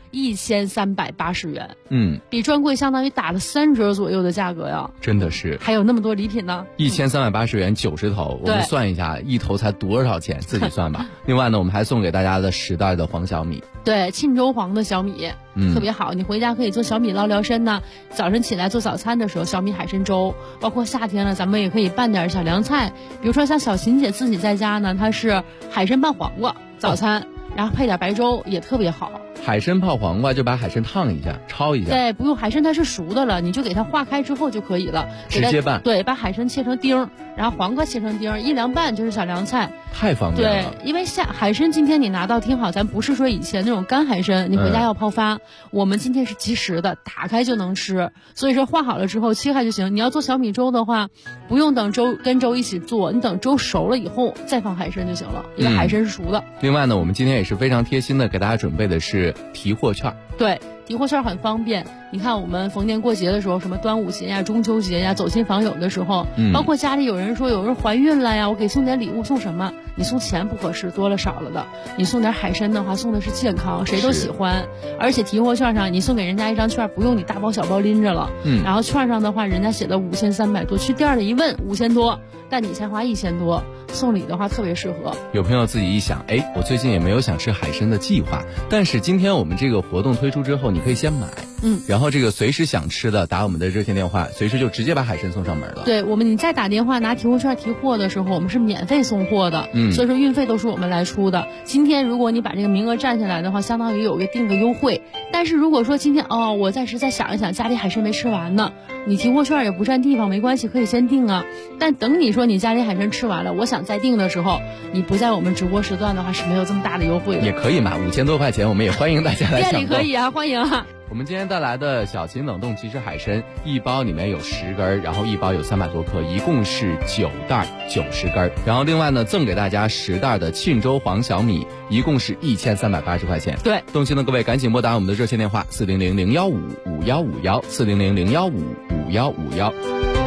1380元，比专柜相当于打了3折左右的价格呀， 真的是， 还有那么多礼品呢。 1380元90头，我们算一下，一头才多少钱，自己算吧。另外呢，我们还送给大家的10袋的黄小米， 对，沁州黄的小米，特别好，你回家可以做小米捞聊参呢。早晨起来做早餐的时候，小米海参粥，包括夏天了，咱们也可以拌点小凉菜，比如说像小秦姐自己在家呢，她是海参拌黄瓜早餐，然后配点白粥也特别好。 海参泡黄瓜就把海参烫一下，焯一下。 对，不用，海参它是熟的了，你就给它化开之后就可以了， 直接拌。 对，把海参切成丁，然后黄瓜切成丁，一凉拌就是小凉菜， 太方便了。 对，因为海参今天你拿到听好，咱不是说以前那种干海参，你回家要泡发，我们今天是即食的，打开就能吃。所以说化好了之后切开就行。你要做小米粥的话，不用等粥跟粥一起做，你等粥熟了以后再放海参就行了，因为海参是熟的。 另外呢，我们今天也是非常贴心的给大家准备的是提货券。 对，提货券很方便。你看我们逢年过节的时候，什么端午节呀、中秋节呀，走亲访友的时候，包括家里有人说有人怀孕了呀，我给送点礼物，送什么？你送钱不合适，多了少了的。你送点海参的话，送的是健康，谁都喜欢。而且提货券上，你送给人家一张券，不用你大包小包拎着了。然后券上的话，人家写的5300多，去店里一问5000多，但你才花1000多，送礼的话特别适合。 有朋友自己一想，我最近也没有想吃海参的计划，但是今天我们这个活动推出之后，你可以先买，然后这个随时想吃的打我们的热线电话，随时就直接把海参送上门了。 对，你再打电话拿提货券提货的时候，我们是免费送货的，所以说运费都是我们来出的。今天如果你把这个名额占下来的话，相当于有个定个优惠。但是如果说今天我暂时再想一想，家里海参没吃完呢，你提货券也不占地方，没关系，可以先定啊。但等你说你家里海参吃完了，我想再定的时候，你不在我们直播时段的话是没有这么大的优惠的。 也可以嘛，5000多块钱，我们也欢迎大家来抢购。 店里可以啊，欢迎啊。 我们今天带来的小秦冷冻即食海参，一包里面有10根，然后一包有300多克，一共是9袋90根。然后另外呢，赠给大家10袋的沁州黄小米，一共是1380块钱。 对， 动心的各位赶紧拨打我们的热线电话400-015-5151，400-015-5151。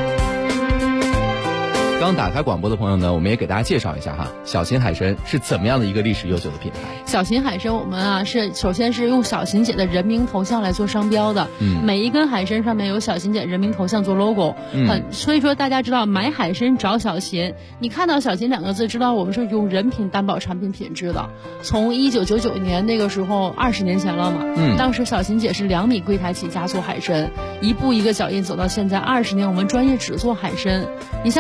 刚打开广播的朋友呢，我们也给大家介绍一下哈，小秦海参是怎么样的一个历史悠久的品牌。 小秦海参我们是首先是用小秦姐的人名头像来做商标的，每一根海参上面有小秦姐人名头像做 logo，所以说大家知道买海参找小秦，你看到小秦2个字知道我们是用人品担保产品品质的。从1999年那个时候20年前了嘛，当时小秦姐是2米柜台起家做海参，一步一个脚印走到现在20年，我们专业只做海参。你像海参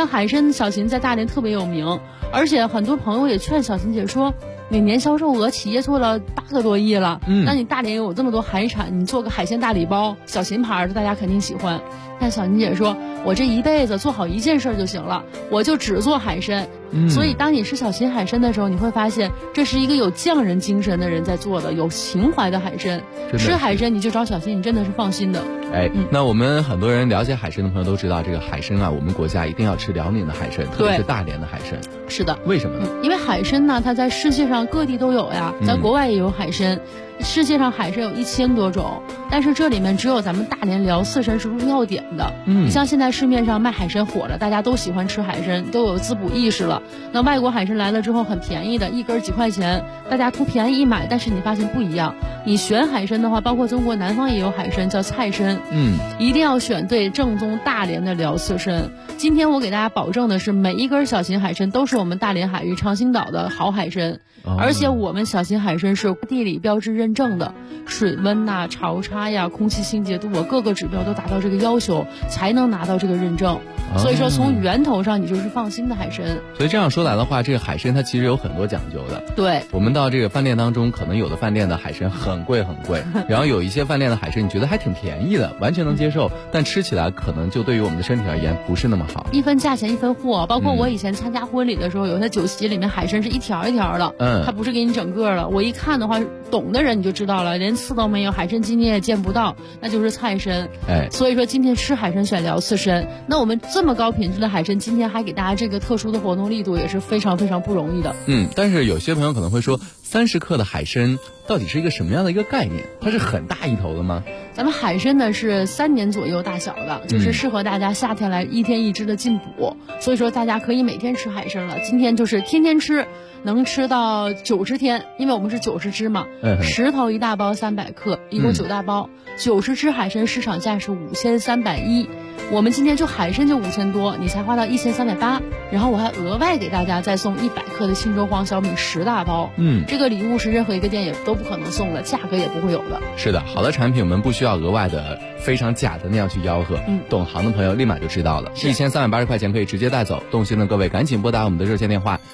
年小琴在大连特别有名，而且很多朋友也劝小琴姐说，每年销售额企业做了8个多亿了，那你大连有这么多海产，你做个海鲜大礼包，小琴牌的大家肯定喜欢。但小琴姐说，我这一辈子做好一件事就行了，我就只做海参。所以当你吃小琴海参的时候，你会发现这是一个有匠人精神的人在做的，有情怀的海参。吃海参你就找小琴，你真的是放心的。 那我们很多人了解海参的朋友都知道，这个海参啊，我们国家一定要吃辽宁的海参，特别是大连的海参。 是的。 为什么呢？ 因为海参呢，它在世界上各地都有呀，在国外也有海参。世界上海参有1000多种，但是这里面只有咱们大连辽四参是入药典的。你像现在市面上卖海参火了，大家都喜欢吃海参，都有滋补意识了。那外国海参来了之后很便宜的，一根几块钱，大家图便宜一买，但是你发现不一样。你选海参的话，包括中国南方也有海参叫菜参，一定要选对正宗大连的辽四参。今天我给大家保证的是，每一根小琴海参都是我们大连海域长兴岛的好海参。而且我们小琴海参是地理标志认证的，水温呐、潮差呀、空气清洁度啊，各个指标都达到这个要求，才能拿到这个认证。所以说从源头上你就是放心的海参。 所以这样说来的话，这个海参它其实有很多讲究的。 对， 我们到这个饭店当中，可能有的饭店的海参很贵很贵，然后有一些饭店的海参你觉得还挺便宜的，完全能接受，但吃起来可能就对于我们的身体而言不是那么好。 一分价钱一分货，包括我以前参加婚礼的时候，有些酒席里面海参是一条一条的，它不是给你整个的。我一看的话，懂的人你就知道了，连刺都没有，海参筋你也见不到，那就是菜参。所以说今天吃海参选辽四参，那我们这么高品质的海参，今天还给大家这个特殊的活动力度，也是非常非常不容易的。 但是有些朋友可能会说，30克的海参到底是一个什么样的一个概念？它是很大一头的吗？ 咱们海参呢是3年左右大小的，就是适合大家夏天来1天1只的进补，所以说大家可以每天吃海参了。今天就是天天吃，能吃到90天，因为我们是90只嘛，10头1大包300克，一共9大包，90只海参市场价是5310，我们今天就海参就5000多，你才花到1380，然后我还额外给大家再送100克的青州黄小米10大包，这个礼物是任何一个店也都不可能送的，价格也不会有的。 是的，好的产品我们不需要额外的非常假的那样去吆喝，懂行的朋友立马就知道了，1380块钱可以直接带走。动心的各位赶紧拨打我们的热线电话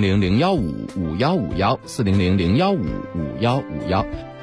400-015-5151，400-015-5151。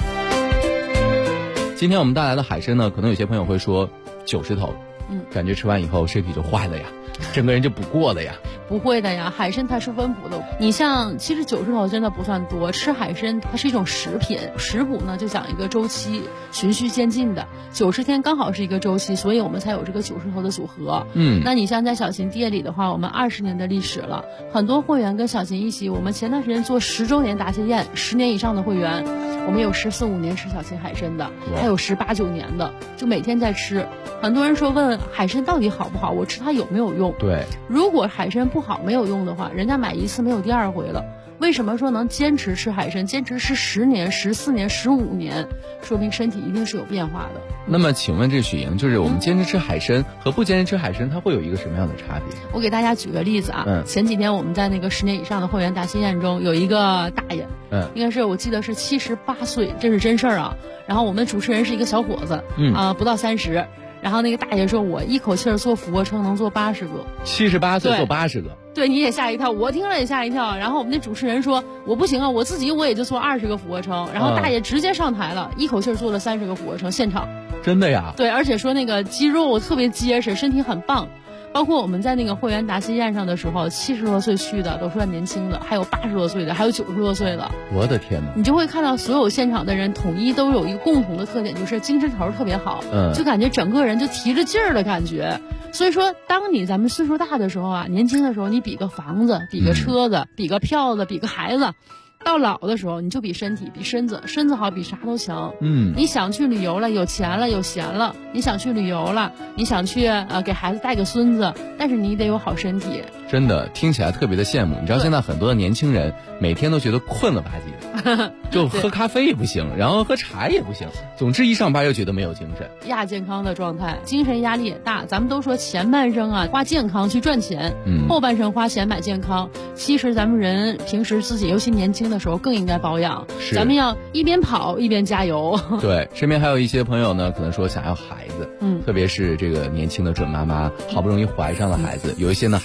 今天我们带来的海参呢，可能有些朋友会说90头，感觉吃完以后身体就坏了呀，整个人就不过了呀。 不会的呀，海参它是温补的。你像其实90头真的不算多，吃海参它是一种食品，食补呢就讲一个周期，循序渐进的，90天刚好是一个周期，所以我们才有这个90头的组合。那你像在小琴店里的话，我们20年的历史了，很多会员跟小琴一起，我们前段时间做10周年答谢宴，10年以上的会员，我们有14、15年吃小琴海参的，还有18、19年的，就每天在吃。很多人说问海参到底好不好，我吃它有没有用？ 对， 如果海参不好没有用的话，人家买一次没有第二回了。为什么说能坚持吃海参，坚持吃10年、14年、15年，说明身体一定是有变化的。 那么请问这许莹，就是我们坚持吃海参和不坚持吃海参，它会有一个什么样的差别？ 我给大家举个例子啊，前几天我们在那个10年以上的会员答谢宴中，有一个大爷，应该是我记得是78岁，这是真事儿啊。然后我们主持人是一个小伙子，不到30。然后那个大爷说，我一口气儿做俯卧撑能做80个 ，78岁做80个， 对，你也吓一跳，我听了也吓一跳。然后我们那主持人说，我不行啊，我自己我也就做20个俯卧撑。然后大爷直接上台了，一口气儿做了30个俯卧撑，现场。 真的呀？ 对，而且说那个肌肉特别结实，身体很棒。包括我们在那个会员答谢宴上的时候，70多岁去的都算年轻的，还有80多岁的，还有90多岁的。 我的天哪！ 你就会看到所有现场的人统一都有一个共同的特点，就是精神头特别好，就感觉整个人就提着劲儿的感觉。所以说，当咱们岁数大的时候啊，年轻的时候你比个房子，比个车子，比个票子，比个孩子。到老的时候，你就比身体，比身子好，比啥都强。你想去旅游了，有钱了，有闲了，你想去旅游了，你想去给孩子带个孙子，但是你得有好身体。 真的听起来特别的羡慕。你知道现在很多的年轻人每天都觉得困了吧唧的，就喝咖啡也不行，然后喝茶也不行，总之一上班又觉得没有精神， 亚健康的状态，精神压力也大。咱们都说前半生啊花健康去赚钱，后半生花钱买健康。其实咱们人平时自己尤其年轻的时候更应该保养，咱们要一边跑一边加油。 对，身边还有一些朋友呢，可能说想要孩子，特别是这个年轻的准妈妈，好不容易怀上了孩子，有一些呢还没有怀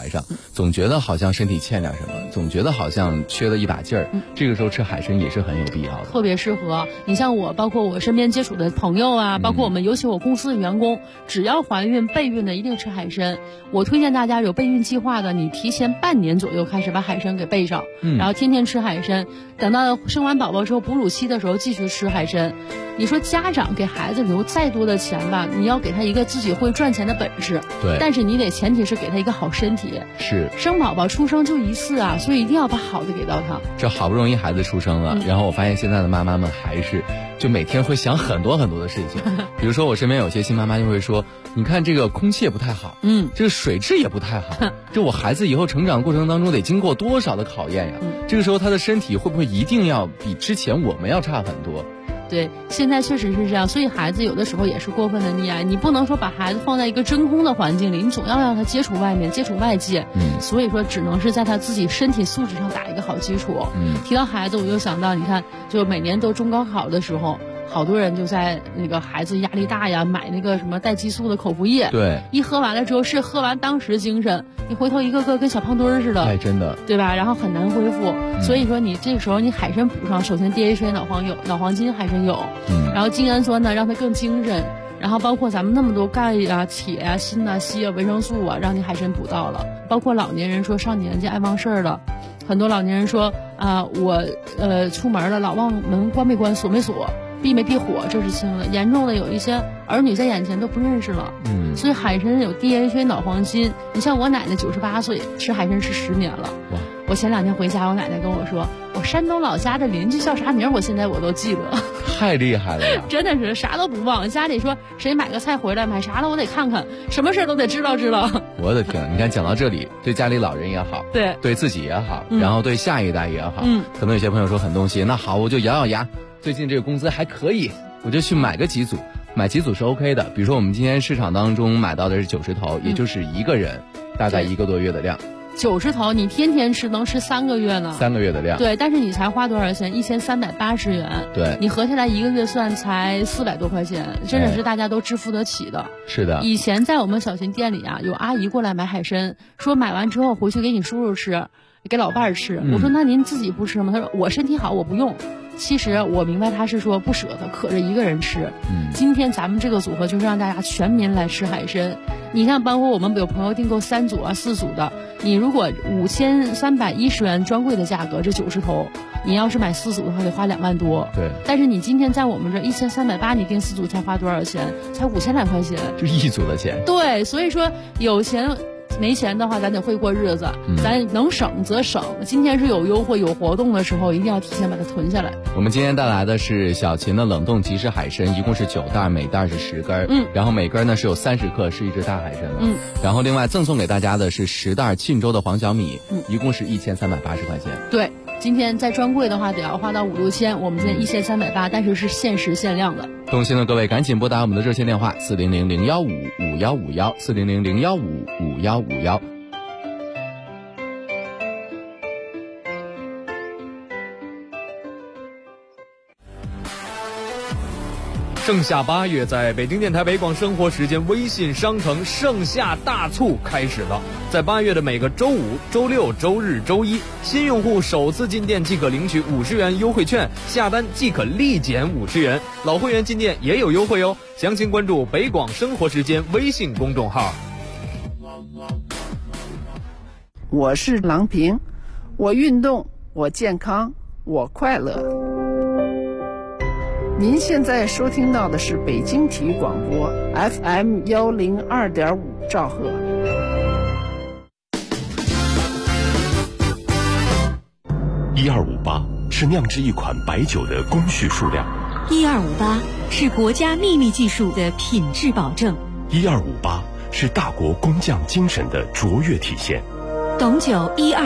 台上，总觉得好像身体欠点什么，总觉得好像缺了一把劲儿，这个时候吃海参也是很有必要的， 特别适合。你像我，包括我身边接触的朋友啊，包括我们尤其我公司的员工，只要怀孕备孕的一定吃海参。我推荐大家有备孕计划的，你提前半年左右开始把海参给备上，然后天天吃海参，等到生完宝宝之后哺乳期的时候继续吃海参。你说家长给孩子留再多的钱吧，你要给他一个自己会赚钱的本事， 对， 但是你得前提是给他一个好身体。 是， 生宝宝出生就一次啊，所以一定要把好的给到他。 这好不容易孩子出生了，然后我发现现在的妈妈们还是就每天会想很多很多的事情，比如说我身边有些新妈妈就会说，你看这个空气也不太好，这个水质也不太好，这我孩子以后成长过程当中得经过多少的考验呀？这个时候他的身体会不会一定要比之前我们要差很多？ 对，现在确实是这样，所以孩子有的时候也是过分的溺爱，你不能说把孩子放在一个真空的环境里，你总要让他接触外面，接触外界，所以说只能是在他自己身体素质上打一个好基础。提到孩子，我就想到，你看，就每年都中高考的时候，好多人就在那个孩子压力大呀，买那个什么带激素的口服液， 对， 一喝完了之后是喝完当时精神，你回头一个个跟小胖墩儿似的， 哎，真的， 对吧？然后很难恢复，所以说你这个时候你海参补上，首先 DHA 脑黄金海参有，然后精氨酸呢让它更精神，然后包括咱们那么多钙呀、铁呀、锌啊、硒啊、维生素啊，让你海参补到了。包括老年人说上年纪爱忘事儿了，很多老年人说我出门了老忘门关没关锁没锁。闭没闭火，这是轻的，严重的有一些儿女在眼前都不认识了。所以海参有 DHA 脑黄金。你像我奶奶98岁，吃海参吃10年了。哇！我前2天回家，我奶奶跟我说，我山东老家的邻居叫啥名，我现在我都记得。 太厉害了呀！ 真的是啥都不忘。家里说谁买个菜回来，买啥了我得看看，什么事都得知道。 我的天，你看讲到这里，对家里老人也好，对自己也好，然后对下一代也好，可能有些朋友说很动心，那好，我就咬咬牙。最近这个工资还可以，我就去买个几组，买几组是 OK 的。比如说我们今天市场当中买到的是90头，也就是一个人大概1个多月的量。 90头你天天吃能吃3个月呢。 3个月的量。 对，但是你才花多少钱？1380元。 对， 你合下来1个月算才400多块钱，真的是大家都支付得起的。 是的。 以前在我们小型店里啊，有阿姨过来买海参，说买完之后回去给你叔叔吃，给老伴儿吃。我说那您自己不吃吗？他说我身体好，我不用。其实我明白他是说不舍得，可着一个人吃。今天咱们这个组合就是让大家全民来吃海参。你像包括我们有朋友订购3组啊、4组的，你如果5310元专柜的价格，这90头，你要是买4组的话得花2万多。 对。 但是你今天在我们这1380，你订4组才花多少钱？才5000来块钱。 就1组的钱。 对，所以说有钱。没钱的话，咱得会过日子，咱能省则省。今天是有优惠有活动的时候，一定要提前把它囤下来。 我们今天带来的是小秦的冷冻即食海参，一共是9袋，每袋是10根，然后每根呢是有30克，是一只大海参了。然后另外赠送给大家的是10袋沁州的黄小米，一共是1380块钱。 对，今天在专柜的话得要花到5、6千，我们今天1380，但是是限时限量的。 动心的各位赶紧拨打我们的热线电话400-015-5151，400-015-5151。 盛夏8月，在北京电台北广生活时间微信商城盛夏大促开始了。在8月的每个周5、周6、周日、周一，新用户首次进店即可领取50元优惠券，下单即可立减50元。老会员进店也有优惠哦，详情关注北广生活时间微信公众号。 我是郎平，我运动，我健康，我快乐。您现在收听到的是北京体育广播 FM 102.5兆赫。 1258是酿制一款白酒的工序数量 ，1258是国家秘密技术的品质保证 ，1258是大国工匠精神的卓越体现。 董酒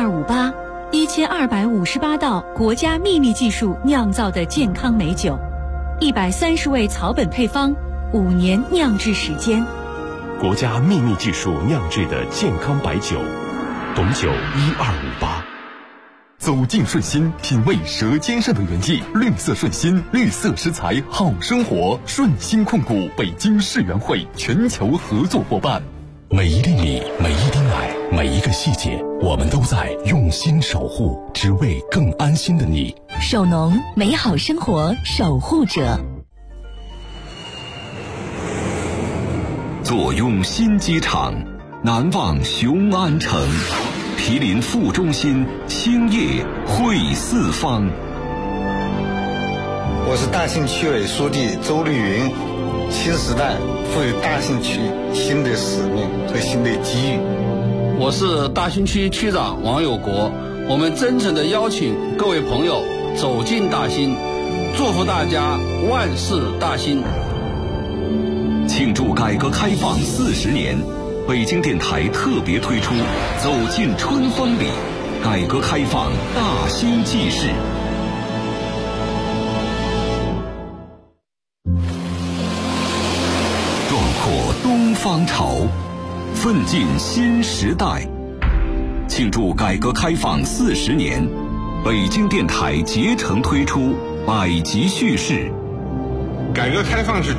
1258，1258道国家秘密技术酿造的健康美酒，130味草本配方，5年酿制时间， 国家秘密技术酿制的健康白酒，董酒1258。走进顺心，品味舌尖上的原意。绿色顺心，绿色食材好生活。顺心控股北京世园会全球合作伙伴。每一粒米，每一滴奶， 每一个细节，我们都在用心守护，只为更安心的你。 首农，美好生活守护者。 坐拥新机场，难忘雄安城。毗邻副中心，兴业汇四方。 我是大兴区委书记周丽云。新时代赋予大兴区新的使命和新的机遇。 我是大兴区区长王有国。我们真诚地邀请各位朋友走进大兴，祝福大家万事大兴。 庆祝改革开放40年，北京电台特别推出《走进春风里》，改革开放大兴纪事。壮阔东方潮，奋进新时代。庆祝改革开放40年，北京电台竭诚推出百集叙事。 改革开放是